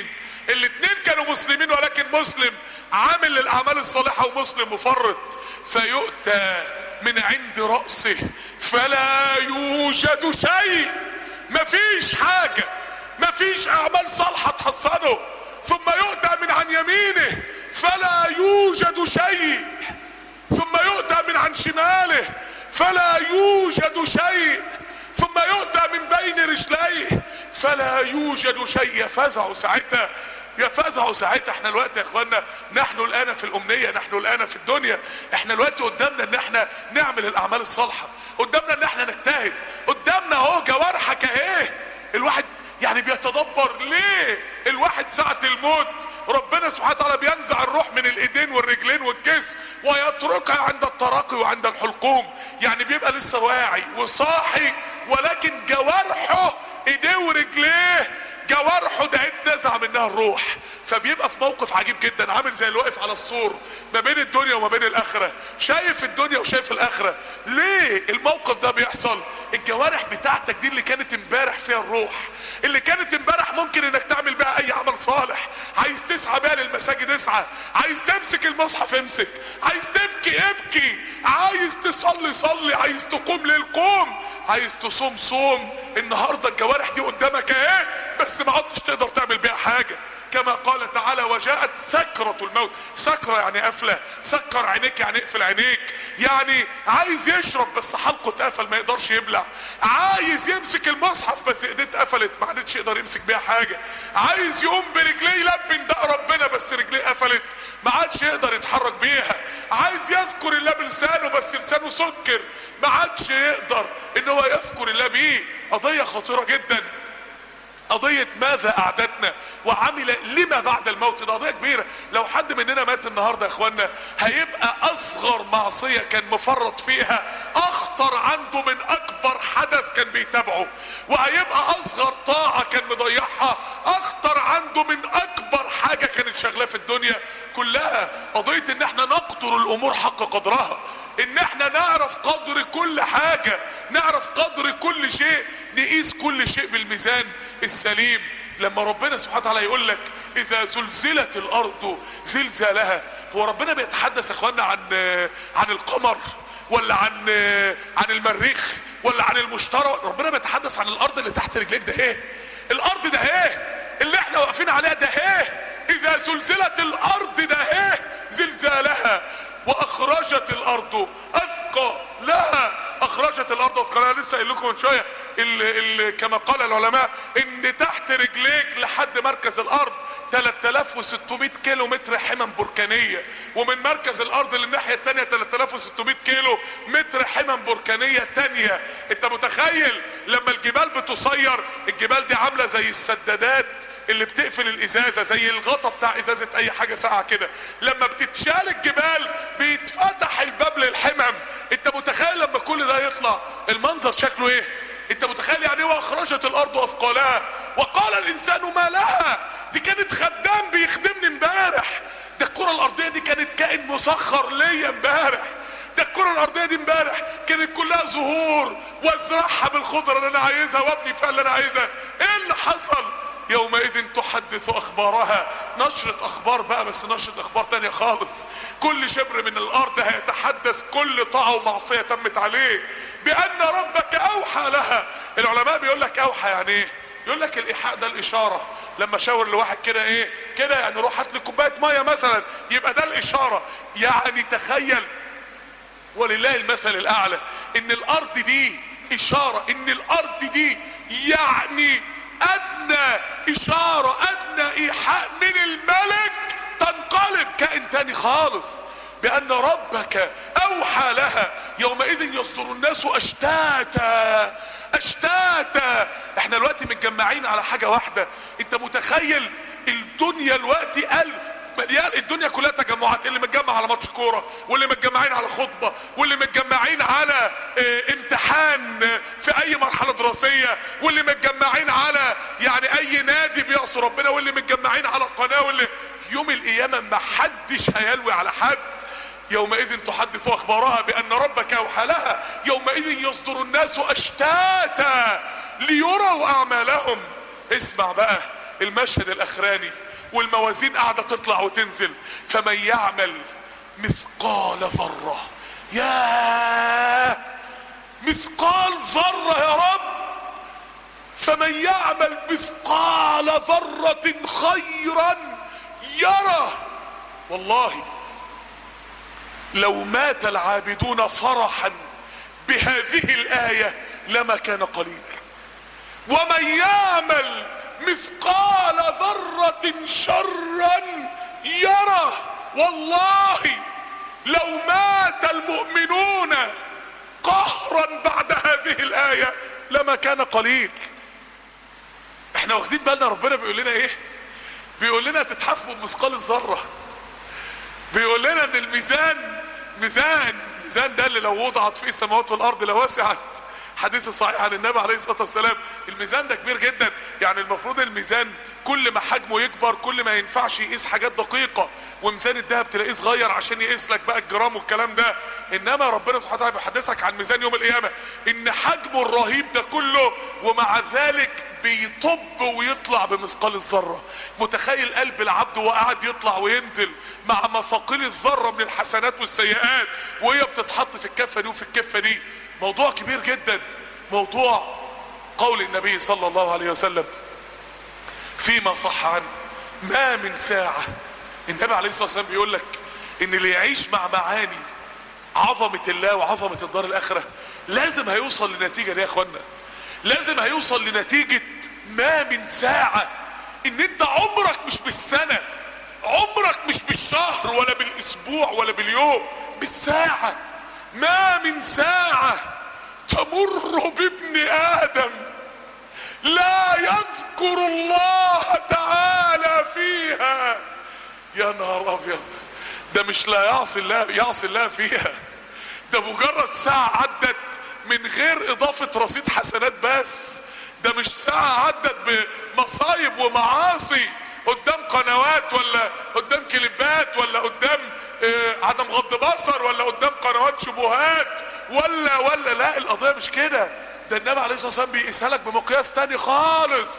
S1: مسلمين ولكن مسلم عامل للاعمال الصالحه ومسلم مفرط. فيؤتى من عند رأسه فلا يوجد شيء، مفيش حاجة، مفيش اعمال صالحة تحصنه. ثم يؤتى من عن يمينه فلا يوجد شيء، ثم يؤتى من عن شماله فلا يوجد شيء، ثم يؤتى من بين رجليه فلا يوجد شيء. يفزعوا ساعتها. احنا الوقت يا اخوانا، نحن الان في الامنية، نحن الان في الدنيا، احنا الوقت قدامنا ان احنا نعمل الاعمال الصالحة، قدامنا ان احنا نجتهد، قدامنا اهو جوارحك اهي. الواحد يعني بيتدبر ليه الواحد ساعة الموت ربنا سبحانه وتعالى بينزع الروح من الايدين والرجلين والجسم ويتركها عند التراقي وعند الحلقوم. يعني بيبقى لسه واعي وصاحي ولكن جوارحه ايديه ورجليه جوارحه ده اتنزع منها الروح. فبيبقى في موقف عجيب جدا، عامل زي اللي واقف على السور ما بين الدنيا وما بين الاخره، شايف الدنيا وشايف الاخره. ليه الموقف ده بيحصل؟ الجوارح بتاعتك دي اللي كانت امبارح فيها الروح، اللي كانت امبارح ممكن انك تعمل بها اي عمل صالح، عايز تسعى بها للمساجد اسعى، عايز تمسك المصحف امسك، عايز تبكي ابكي، عايز تصلي صلي، عايز تقوم ليل قوم، عايز تصوم صوم. النهارده الجوارح دي قدامك اهي، بس ما عدتش تقدر تعمل بيها حاجه. كما قال تعالى وجاءت سكرة الموت. سكرة يعني قفلة، سكر عينيك يعني اقفل عينيك. يعني عايز يشرب بس حلقه اتقفل ما يقدرش يبلع، عايز يمسك المصحف بس ايديه اتقفلت ما عادش يقدر يمسك بيها حاجة، عايز يقوم برجليه يلبي نداء ربنا بس رجليه قفلت ما عادش يقدر يتحرك بيها، عايز يذكر الله بلسانه بس لسانه سكر ما عادش يقدر ان هو يذكر الله بيه. قضية خطيرة جدا، قضية ماذا اعددنا وعمل لما بعد الموت. ده قضية كبيرة. لو حد مننا مات النهاردة يا اخوانا هيبقى اصغر معصية كان مفرط فيها اخطر عنده من اكبر حدث كان بيتابعه، وهيبقى اصغر طاعة كان مضيعها اخطر عنده من اكبر حاجة كانت شغلاه في الدنيا كلها. قضية ان احنا نقدر الامور حق قدرها، ان احنا نعرف قدر كل حاجة، نعرف قدر كل شيء، نقيس كل شيء بالميزان السليم. لما ربنا سبحانه وتعالى يقول لك اذا زلزلت الارض زلزالها، هو ربنا بيتحدث يا اخوانا عن القمر ولا عن المريخ ولا عن المشتري؟ ربنا بيتحدث عن الارض اللي تحت رجليك ده ايه، الارض ده ايه اللي احنا واقفين عليها ده ايه، اذا زلزلت الارض ده ايه زلزالها واخرجت الارض اثقالها. اخرجت الارض اثقالها، لسه قايل لكم من شويه كما قال العلماء ان تحت رجليك لحد مركز الارض 3600 كيلو متر حمم بركانيه، ومن مركز الارض للناحيه الثانيه 3600 كيلو متر حمم بركانيه تانيه. انت متخيل لما الجبال بتصير، الجبال دي عامله زي السدادات اللي بتقفل الازازه، زي الغطا بتاع ازازه اي حاجه ساقعه كده، لما بتتشال الجبال بيتفتح الباب للحمم. انت متخيل لما كل ده يطلع المنظر شكله ايه؟ انت متخيل يعني ايه واخرجت الارض اثقالها؟ وقال الانسان ما لها، دي كانت خدام بيخدمني امبارح، ده الكره الارضيه دي كانت كائن مسخر ليا امبارح، ده الكره الارضيه دي امبارح كانت كلها زهور وازرعها بالخضره اللي انا عايزها وابني فيها اللي انا عايزها. ايه اللي حصل؟ يومئذ تحدث اخبارها، نشرة اخبار بقى، بس نشرة اخبار تانية خالص. كل شبر من الارض هيتحدث كل طاعة ومعصية تمت عليه بان ربك اوحى لها. العلماء بيقول لك اوحى يعني ايه؟ يقول لك الايحاء ده الاشارة، لما شاور لواحد كده ايه كده يعني روح هات لي كوباية مية مثلا، يبقى ده الاشارة. يعني تخيل ولله المثل الاعلى ان الارض دي اشارة، ان الارض دي يعني ادنى اشارة، ادنى ايحاء من الملك تنقلب كائن تاني خالص بان ربك اوحى لها. يومئذ يصدر الناس اشتاتا اشتاتا. احنا دلوقتي متجمعين على حاجة واحدة. انت متخيل الدنيا دلوقتي مليان، الدنيا كلها تجمعات، اللي متجمع على ماتش كوره، واللي متجمعين على خطبه، واللي متجمعين على امتحان في اي مرحله دراسيه، واللي متجمعين على يعني اي نادي بيعصي ربنا، واللي متجمعين على قناه، واللي يوم القيامه ما حدش هيلوي على حد. يومئذ تحدث اخبارها بان ربك اوحى لها. يومئذ يصدر الناس اشتاتا ليروا اعمالهم. اسمع بقى المشهد الاخراني والموازين قاعدة تطلع وتنزل. فمن يعمل مثقال ذرة، يا مثقال ذرة يا رب، فمن يعمل مثقال ذرة خيرا يره. والله لو مات العابدون فرحا بهذه الآية لما كان قليل. ومن يعمل مثقال ذرة شرا يره. والله لو مات المؤمنون قهرا بعد هذه الآية لما كان قليل. احنا واخدين بالنا ربنا بيقول لنا ايه؟ بيقول لنا تتحاسبوا بمثقال الذرة. بيقول لنا ان الميزان ده اللي لو وضعت فيه السماوات والارض لوسعت. حديث صحيح عن النبي عليه الصلاة والسلام. الميزان ده كبير جدا، يعني المفروض الميزان كل ما حجمه يكبر كل ما ينفعش يقيس حاجات دقيقة، وميزان الذهب تلاقيه صغير عشان يقيس لك بقى الجرام والكلام ده. انما ربنا سبحانه وتعالى بيحدثك عن ميزان يوم القيامة ان حجمه الرهيب ده كله ومع ذلك بيطب ويطلع بمثقال الذرة. متخيل قلب العبد وقاعد يطلع وينزل مع مثاقيل الذرة من الحسنات والسيئات وهي بتتحط في الكفة دي وفي الكفة دي. موضوع كبير جدا. موضوع قول النبي صلى الله عليه وسلم فيما صح عنه ما من ساعة. النبي عليه الصلاة والسلام بيقول لك ان اللي يعيش مع معاني عظمة الله وعظمة الدار الاخرة لازم هيوصل لنتيجة دي يا اخوانا. لازم هيوصل لنتيجة ما من ساعة، ان انت عمرك مش بالسنة، عمرك مش بالشهر ولا بالاسبوع ولا باليوم، بالساعة. ما من ساعة تمر بابن ادم لا يذكر الله تعالى فيها. يا نهار ابيض، ده مش لا يعصي الله فيها، ده مجرد ساعة عدت من غير اضافة رصيد حسنات بس. ده مش ساعة عدت بمصايب ومعاصي قدام قنوات ولا قدام كليبات ولا قدام عدم غض بصر ولا قدام قنوات شبهات ولا لا، القضية مش كده. ده النبي عليه الصلاة والسلام بيقيسها لك بمقياس تاني خالص.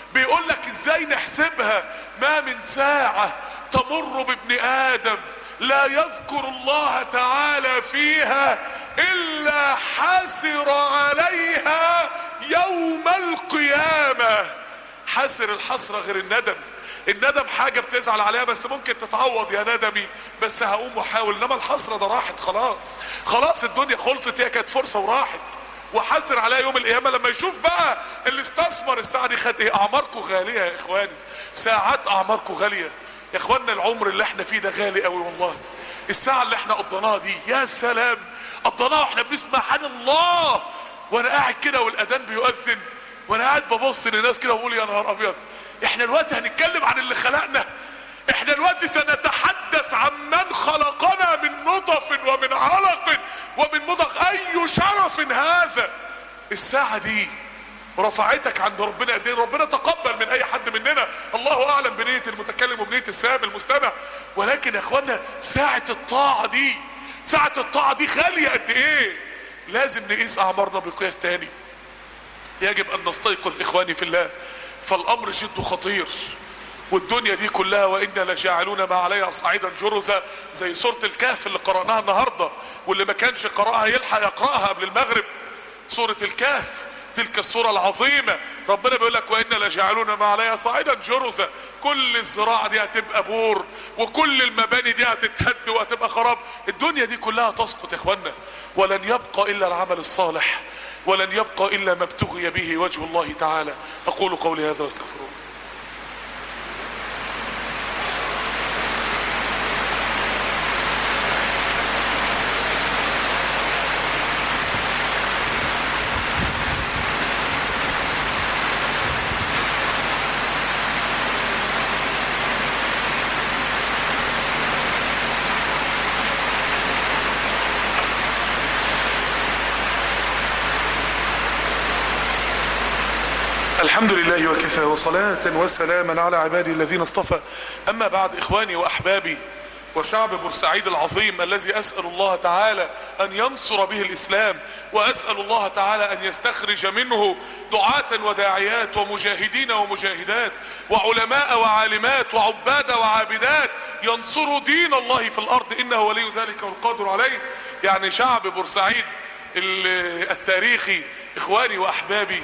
S1: بيقول لك ازاي نحسبها. ما من ساعة تمر بابن ادم لا يذكر الله تعالى فيها الا حسر عليها يوم القيامة. حسر الحسرة غير الندم. الندم حاجة بتزعل عليها بس ممكن تتعوض يا ندمي، بس هقوم واحاول. انما الحسرة ده راحت خلاص، خلاص الدنيا خلصت، هي كانت فرصة وراحت. وحسر عليها يوم القيامة لما يشوف بقى اللي استثمر الساعة دي خد ايه. اعماركم غالية يا اخواني، ساعات اعماركم غالية يا اخوانا. العمر اللي احنا فيه ده غالي قوي والله. الساعة اللي احنا قضيناها دي يا سلام، قضيناها واحنا بنسمع حان الله وانا قاعد كده والاذان بيؤذن، وانا قاعد ببص للناس كده وبقول يا نهار ابيض، احنا دلوقتي هنتكلم عن اللي خلقنا. احنا دلوقتي سنتحدث عن من خلقنا من نطف ومن علق ومن مضغ. اي شرف هذا. الساعة دي رفعتك عند ربنا قد ايه. ربنا تقبل من اي حد مننا، الله اعلم بنية المتكلم وبنية السامع المستمع. ولكن يا اخوانا ساعة الطاعة دي، ساعة الطاعة دي غالية قد ايه. لازم نقيس اعمارنا بقياس تاني. يجب ان نستيقظ اخواني في الله، فالامر جد خطير. والدنيا دي كلها وإنا لجاعلون ما عليها صعيدا جرزا، زي سورة الكهف اللي قرأناها النهاردة، واللي ما كانش قرأها يلحق يقرأها قبل المغرب. سورة الكهف تلك السورة العظيمة، ربنا بيقول لك وإنا لجاعلون ما عليها صعيدا جرزا. كل الزراعة دي هتبقى بور، وكل المباني دي هتتهد وهتبقى خراب. الدنيا دي كلها تسقط يا اخوانا، ولن يبقى الا العمل الصالح، ولن يبقى الا ما ابتغي به وجه الله تعالى. اقول قولي هذا واستغفر الله. الحمد لله وكفى، وصلاة وسلاما على عبادي الذين اصطفى. اما بعد، اخواني واحبابي وشعب بورسعيد العظيم الذي اسأل الله تعالى ان ينصر به الاسلام، واسأل الله تعالى ان يستخرج منه دعاة وداعيات ومجاهدين ومجاهدات وعلماء وعالمات وعباد وعابدات ينصروا دين الله في الارض، انه ولي ذلك والقادر عليه. يعني شعب بورسعيد التاريخي، اخواني واحبابي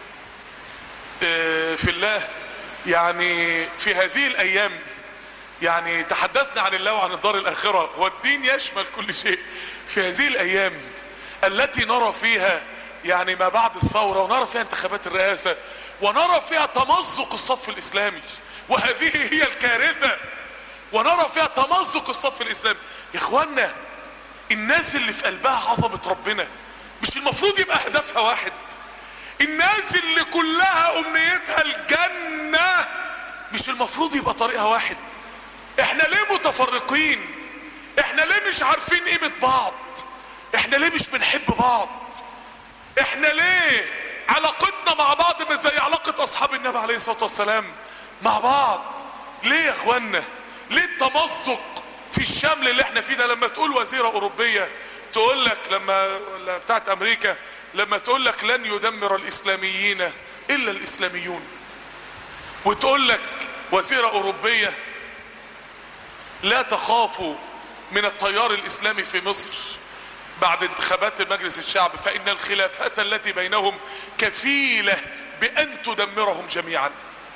S1: في الله، يعني في هذه الايام يعني تحدثنا عن الله وعن الدار الاخرة، والدين يشمل كل شيء. في هذه الايام التي نرى فيها يعني ما بعد الثورة، ونرى فيها انتخابات الرئاسة، ونرى فيها تمزق الصف الاسلامي، وهذه هي الكارثة. ونرى فيها تمزق الصف الاسلامي. يا اخوانا الناس اللي في قلبها عظمة ربنا مش المفروض يبقى هدفها واحد؟ الناس اللي كلها امنيتها الجنة مش المفروض يبقى طريقها واحد؟ احنا ليه متفرقين؟ احنا ليه مش عارفين قيمة بعض؟ احنا ليه مش بنحب بعض؟ احنا ليه علاقتنا مع بعض مش زي علاقة اصحاب النبي عليه الصلاة والسلام مع بعض؟ ليه يا اخوانا؟ ليه التمزق في الشمل اللي احنا فيه ده؟ لما تقول وزيرة اوروبية تقول لك، لما بتاعت امريكا لما تقول لك لن يدمر الاسلاميين الا الاسلاميون، وتقول لك وزيرة اوروبية لا تخافوا من التيار الاسلامي في مصر بعد انتخابات مجلس الشعب، فان الخلافات التي بينهم كفيلة بان تدمرهم جميعا.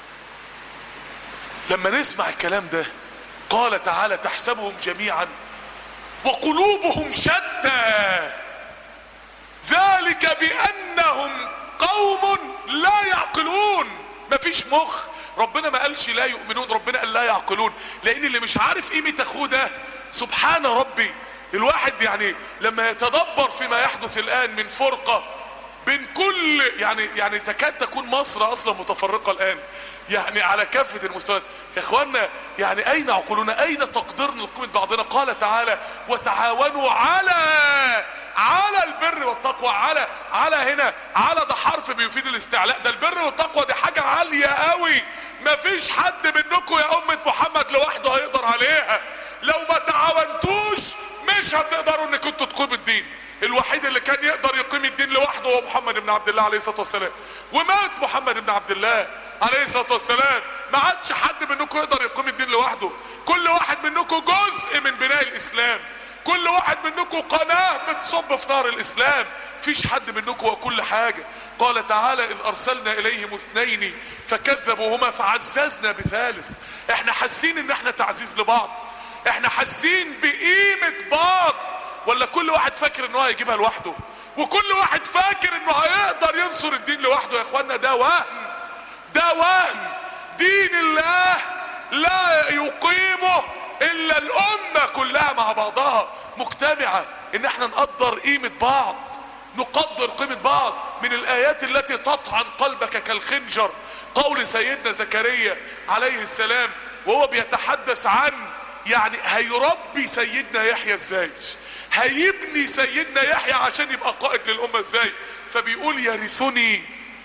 S1: لما نسمع الكلام ده، قال تعالى تحسبهم جميعا وقلوبهم شتى ذلك بانهم قوم لا يعقلون. مفيش مخ. ربنا ما قالش لا يؤمنون، ربنا قال لا يعقلون، لان اللي مش عارف قيمة اخوه ده سبحان ربي. الواحد يعني لما يتدبر فيما يحدث الان من فرقة بين كل يعني تكاد تكون مصر اصلا متفرقة الان يعني على كافة المستويات. يا اخوانا يعني اين عقولنا؟ اين تقديرنا لقيمة بعضنا؟ قال تعالى وتعاونوا على البر والتقوى. على هنا على ده حرف بيفيد الاستعلاء. ده البر والتقوى دي حاجة عالية قوي، مفيش حد منكم يا امة محمد لوحده هيقدر عليها. لو ما تعاونتوش مش هتقدروا انكم انتوا تقيموا الدين. الوحيد اللي كان يقدر يقيم الدين لوحده هو محمد بن عبد الله عليه الصلاة والسلام، ومات محمد بن عبد الله عليه الصلاة والسلام. ما عادش حد منكم يقدر يقيم الدين لوحده، كل واحد منكم جزء من بناء الاسلام، كل واحد منكم قناة بتصب في نار الاسلام، فيش حد منكم وكل حاجة. قال تعالى اذ ارسلنا اليهم اثنين فكذبوهما فعززنا بثالث. احنا حاسين ان احنا تعزيز لبعض، احنا حاسين بقيمة بعض، ولا كل واحد فاكر انه هيجيبها لوحده، وكل واحد فاكر انه هيقدر ينصر الدين لوحده؟ يا اخوانا ده وهم، ده وهم. دين الله لا يقيمه الا الامة كلها مع بعضها مجتمعة، ان احنا نقدر قيمة بعض، نقدر قيمة بعض. من الايات التي تطعن قلبك كالخنجر قول سيدنا زكريا عليه السلام وهو بيتحدث عن يعني هيربي سيدنا يحيى ازاي، هيبني سيدنا يحيى عشان يبقى قائد للامة ازاي. فبيقول يرثني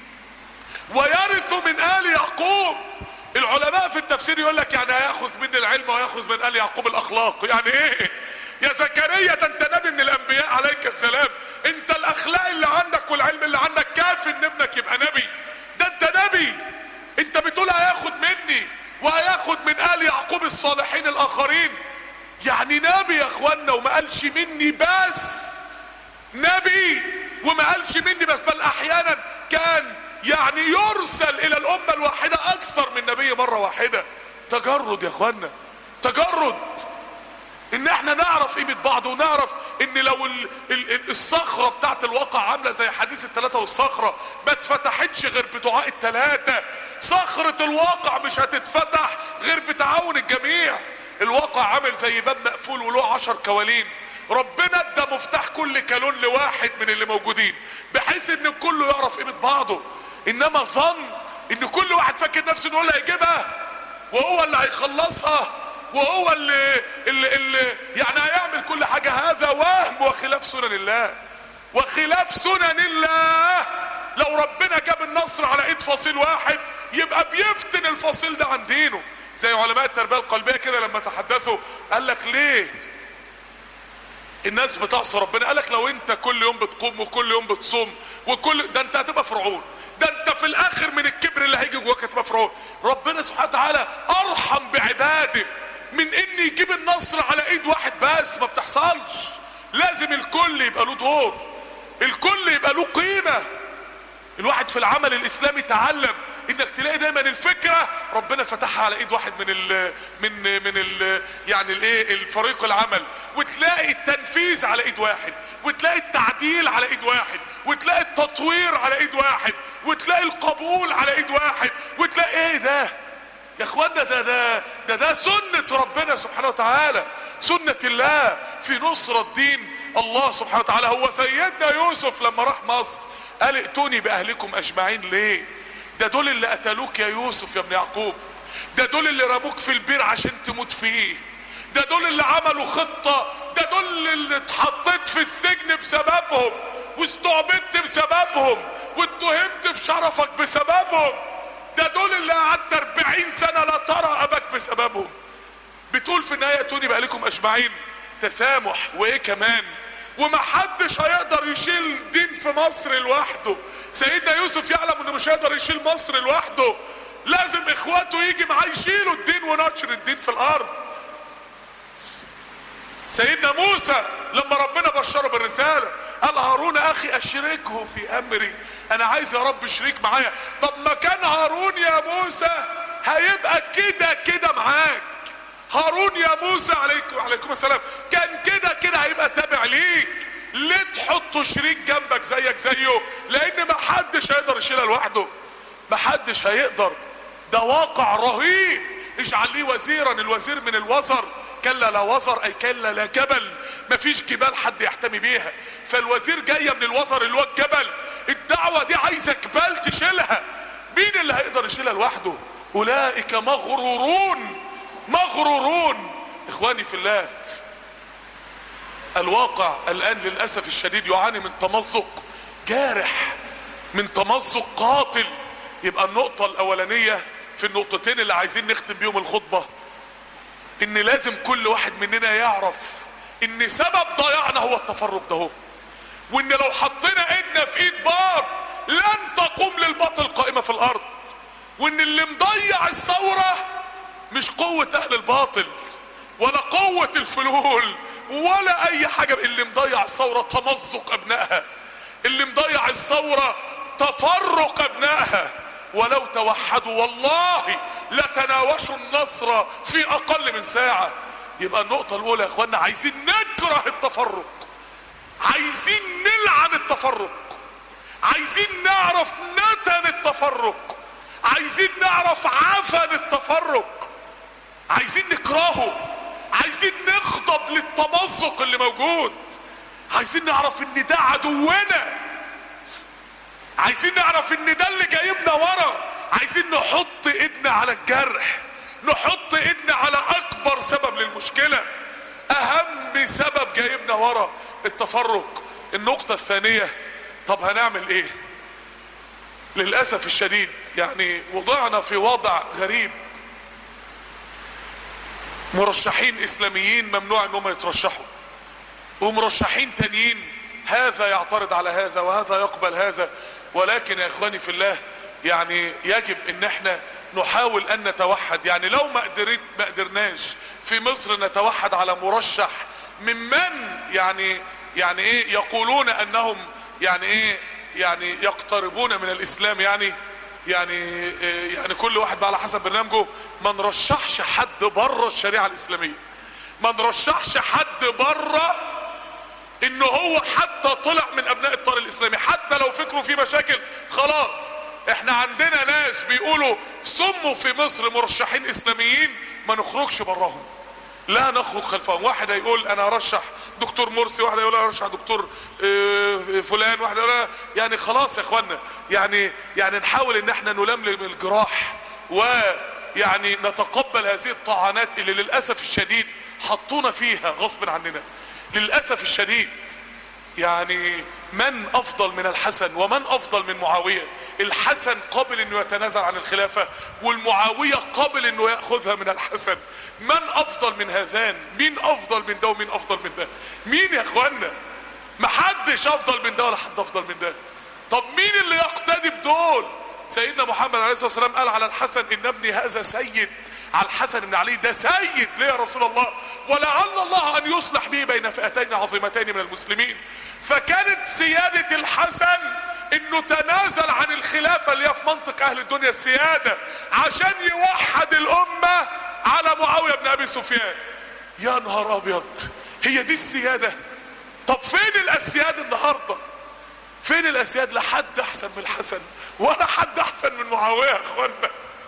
S1: ويرث من آل يعقوب. العلماء في التفسير يقول لك يعني هياخذ من العلم وياخذ من آل يعقوب الاخلاق. يعني ايه يا زكريا؟ ده انت نبي من الانبياء عليك السلام، انت الاخلاق اللي عندك والعلم اللي عندك كافي ان ابنك يبقى نبي. ده انت نبي، انت بتقول هياخد مني وهياخد من آل يعقوب الصالحين الاخرين. يعني نبي يا اخوانا، وما قالش مني بس، نبي وما قالش مني بس، بل احيانا كان يعني يرسل الى الامة الواحدة اكثر من نبي مرة واحدة. تجرد يا اخوانا، تجرد ان احنا نعرف قيمة بعض، ونعرف ان لو الصخرة بتاعت الواقع عاملة زي حديث الثلاثة والصخرة ما اتفتحتش غير بدعاء الثلاثة، صخرة الواقع مش هتتفتح غير بتعاون الجميع. الواقع عامل زي باب مقفول وله 10 كوالين، ربنا ادى مفتاح كل كالون لواحد من اللي موجودين بحيث ان كله يعرف قيمة بعضه. انما ظن ان كل واحد فاكر نفسه انه اللي هيجيبها وهو اللي هيخلصها وهو اللي يعني هيعمل كل حاجة. هذا وهم وخلاف سنن الله، وخلاف سنن الله. لو ربنا جاب النصر على ايد فصيل واحد يبقى بيفتن الفصيل ده عن دينه. زي علماء التربية القلبية كده لما تحدثوا قال لك ليه الناس بتعصى ربنا؟ قال لك لو انت كل يوم بتقوم وكل يوم بتصوم وكل ده انت هتبقى فرعون، ده انت في الاخر من الكبر اللي هيجي جواك هتبقى فرعون. ربنا سبحانه وتعالى ارحم بعباده من ان يجيب النصر على ايد واحد بس، ما بتحصلش. لازم الكل يبقى له دور، الكل يبقى له قيمة. الواحد في العمل الاسلامي تعلم انك تلاقي دايما الفكرة ربنا فتحها على ايد واحد من يعني الايه الفريق العمل، وتلاقي التنفيذ على ايد واحد، وتلاقي التعديل على ايد واحد، وتلاقي التطوير على ايد واحد، وتلاقي القبول على ايد واحد، وتلاقي ايه ده يا اخوانا؟ ده سنة ربنا سبحانه وتعالى، سنة الله في نصرة دين الله سبحانه وتعالى. هو سيدنا يوسف لما راح مصر قال ائتوني باهلكم اجمعين. ليه؟ ده دول اللي قتلوك يا يوسف يا ابن يعقوب، ده دول اللي رموك في البير عشان تموت فيه، ده دول اللي عملوا خطة، ده دول اللي اتحطيت في السجن بسببهم واستعبدت بسببهم واتهمت في شرفك بسببهم، ده دول اللي قعدت 40 سنة لا ترى ابك بسببهم. بتقول في النهاية ائتوني باهلكم اجمعين، تسامح وايه كمان؟ ومحدش هيقدر يشيل الدين في مصر لوحده. سيدنا يوسف يعلم انه مش هيقدر يشيل مصر لوحده، لازم اخواته يجي معاه يشيلوا الدين ونشر الدين في الارض. سيدنا موسى لما ربنا بشره بالرسالة قال هارون اخي اشركه في امري، انا عايز يا رب شريك معايا. طب ما كان هارون يا موسى هيبقى كده معاك، هارون يا موسى عليكم السلام كان كده هيبقى تابع ليك. ليه تحطه شريك جنبك زيك زيه؟ لان ما حدش هيقدر يشيلها لوحده، ما حدش هيقدر. ده واقع رهيب. اجعل لي وزيرا، الوزير من الوزر، كلا لا وزر اي كلا لا جبل، مفيش جبال حد يحتمي بيها، فالوزير جايه من الوزر اللي هو الجبل. الدعوه دي عايزه جبال تشيلها، مين اللي هيقدر يشيلها لوحده؟ اولئك مغرورون. اخواني في الله، الواقع الان للاسف الشديد يعاني من تمزق جارح، من تمزق قاتل. يبقى النقطة الاولانية في النقطتين اللي عايزين نختم بيهم الخطبة، ان لازم كل واحد مننا يعرف ان سبب ضياعنا هو التفرق ده. وان لو حطينا ايدنا في ايد بعض لن تقوم للباطل قائمة في الارض، وان اللي مضيع الثورة مش قوة اهل الباطل ولا قوة الفلول ولا اي حاجة، اللي مضيع الثورة تمزق ابنائها، اللي مضيع الثورة تفرق ابنائها. ولو توحدوا والله لتناوشوا النصر في اقل من ساعة. يبقى النقطة الاولى يا اخوانا، عايزين نكره التفرق، عايزين نلعن التفرق، عايزين نعرف نتن التفرق، عايزين نعرف عفن التفرق، عايزين نكرهه، عايزين نغضب للتمزق اللي موجود، عايزين نعرف ان ده عدونا، عايزين نعرف ان ده اللي جايبنا ورا، عايزين نحط ايدنا على الجرح، نحط ايدنا على اكبر سبب للمشكلة، اهم سبب جايبنا ورا التفرق. النقطة الثانية، طب هنعمل ايه؟ للأسف الشديد يعني وضعنا في وضع غريب، مرشحين اسلاميين ممنوع انهم يترشحوا، ومرشحين تانيين هذا يعترض على هذا وهذا يقبل هذا. ولكن يا اخواني في الله يعني يجب ان احنا نحاول ان نتوحد. يعني لو ما قدرناش في مصر نتوحد على مرشح ممن يعني ايه يقولون انهم يعني ايه يعني يقتربون من الاسلام، يعني كل واحد بقى على حسب برنامجه، ما نرشحش حد بره الشريعة الاسلامية، ما نرشحش حد بره انه هو حتى طلع من ابناء الطار الاسلامي، حتى لو فكره فيه مشاكل. خلاص احنا عندنا ناس بيقولوا سموا في مصر مرشحين اسلاميين، ما نخرجش براهم، لا نخرج خلفهم. واحد هيقول انا ارشح دكتور مرسي، واحد هيقول انا ارشح دكتور فلان، واحد هيقول يعني خلاص يا اخوانا يعني نحاول ان احنا نلملم الجراح، ويعني نتقبل هذه الطعنات اللي للاسف الشديد حطونا فيها غصب عننا للاسف الشديد. يعني من افضل من الحسن ومن افضل من معاوية؟ الحسن قابل انه يتنازل عن الخلافة، والمعاوية قابل انه يأخذها من الحسن. من افضل من هذان؟ مين افضل من ده ومين افضل من ده؟ مين يا اخوانا؟ محدش افضل من ده ولا حد افضل من ده. طب مين اللي يقتدي بدول؟ سيدنا محمد عليه الصلاة والسلام قال على الحسن ان ابني هذا سيد، على الحسن بن علي ده سيد. ليه يا رسول الله؟ ولعل الله ان يصلح به بين فئتين عظيمتين من المسلمين. فكانت سيادة الحسن انه تنازل عن الخلافة اللي هي في منطق اهل الدنيا السيادة عشان يوحد الامة على معاوية بن ابي سفيان. يا نهار ابيض، هي دي السيادة؟ طب فين الاسياد النهاردة؟ فين الاسياد؟ لا حد احسن من الحسن ولا حد احسن من معاوية يا اخوانا.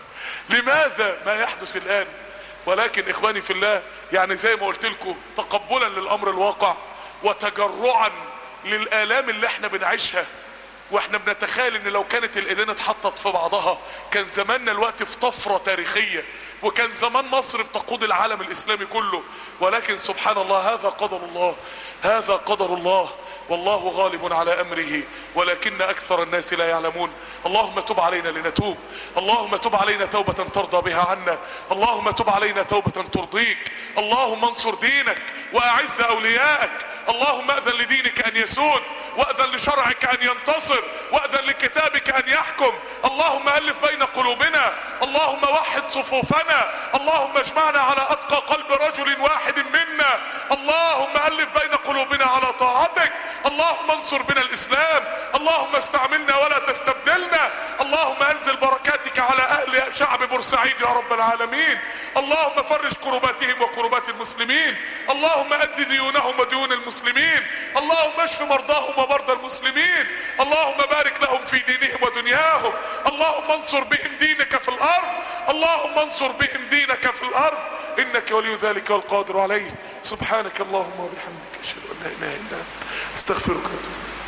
S1: لماذا ما يحدث الان؟ ولكن اخواني في الله يعني زي ما قلت لكم، تقبلا للامر الواقع وتجرعا للآلام اللي احنا بنعيشها، واحنا بنتخيل ان لو كانت الايدين اتحطت في بعضها كان زماننا الوقت في طفرة تاريخية، وكان زمان مصر بتقود العالم الاسلامي كله. ولكن سبحان الله، هذا قدر الله، هذا قدر الله، والله غالب على امره ولكن اكثر الناس لا يعلمون. اللهم تب علينا لنتوب، اللهم تب علينا توبة ترضى بها عنا، اللهم تب علينا توبة ترضيك. اللهم انصر دينك واعز اوليائك، اللهم اذن لدينك ان يسود، واذن لشرعك ان ينتصر، واذن لكتابك ان يحكم. اللهم الف بين قلوبنا، اللهم وحد صفوفنا، اللهم اجمعنا على اتقى قلب رجل واحد منا، اللهم الف بين قلوبنا على طاعتك، اللهم انصر بنا الاسلام، اللهم استعملنا ولا تستبدلنا، اللهم انزل بركاتك على اهل شعب بورسعيد يا رب العالمين، اللهم فرج كرباتهم وكربات المسلمين، اللهم اد ديونهم وديون المسلمين، اللهم اشف مرضاهم ومرضى المسلمين، اللهم بارك لهم في دينهم ودنياهم، اللهم انصر بهم دينك في الارض، اللهم انصر بهم دينك في الارض، انك ولي ذلك والقادر عليه. سبحانك اللهم وبحمدك، اشهد ان لا اله الا انت، استغفرك.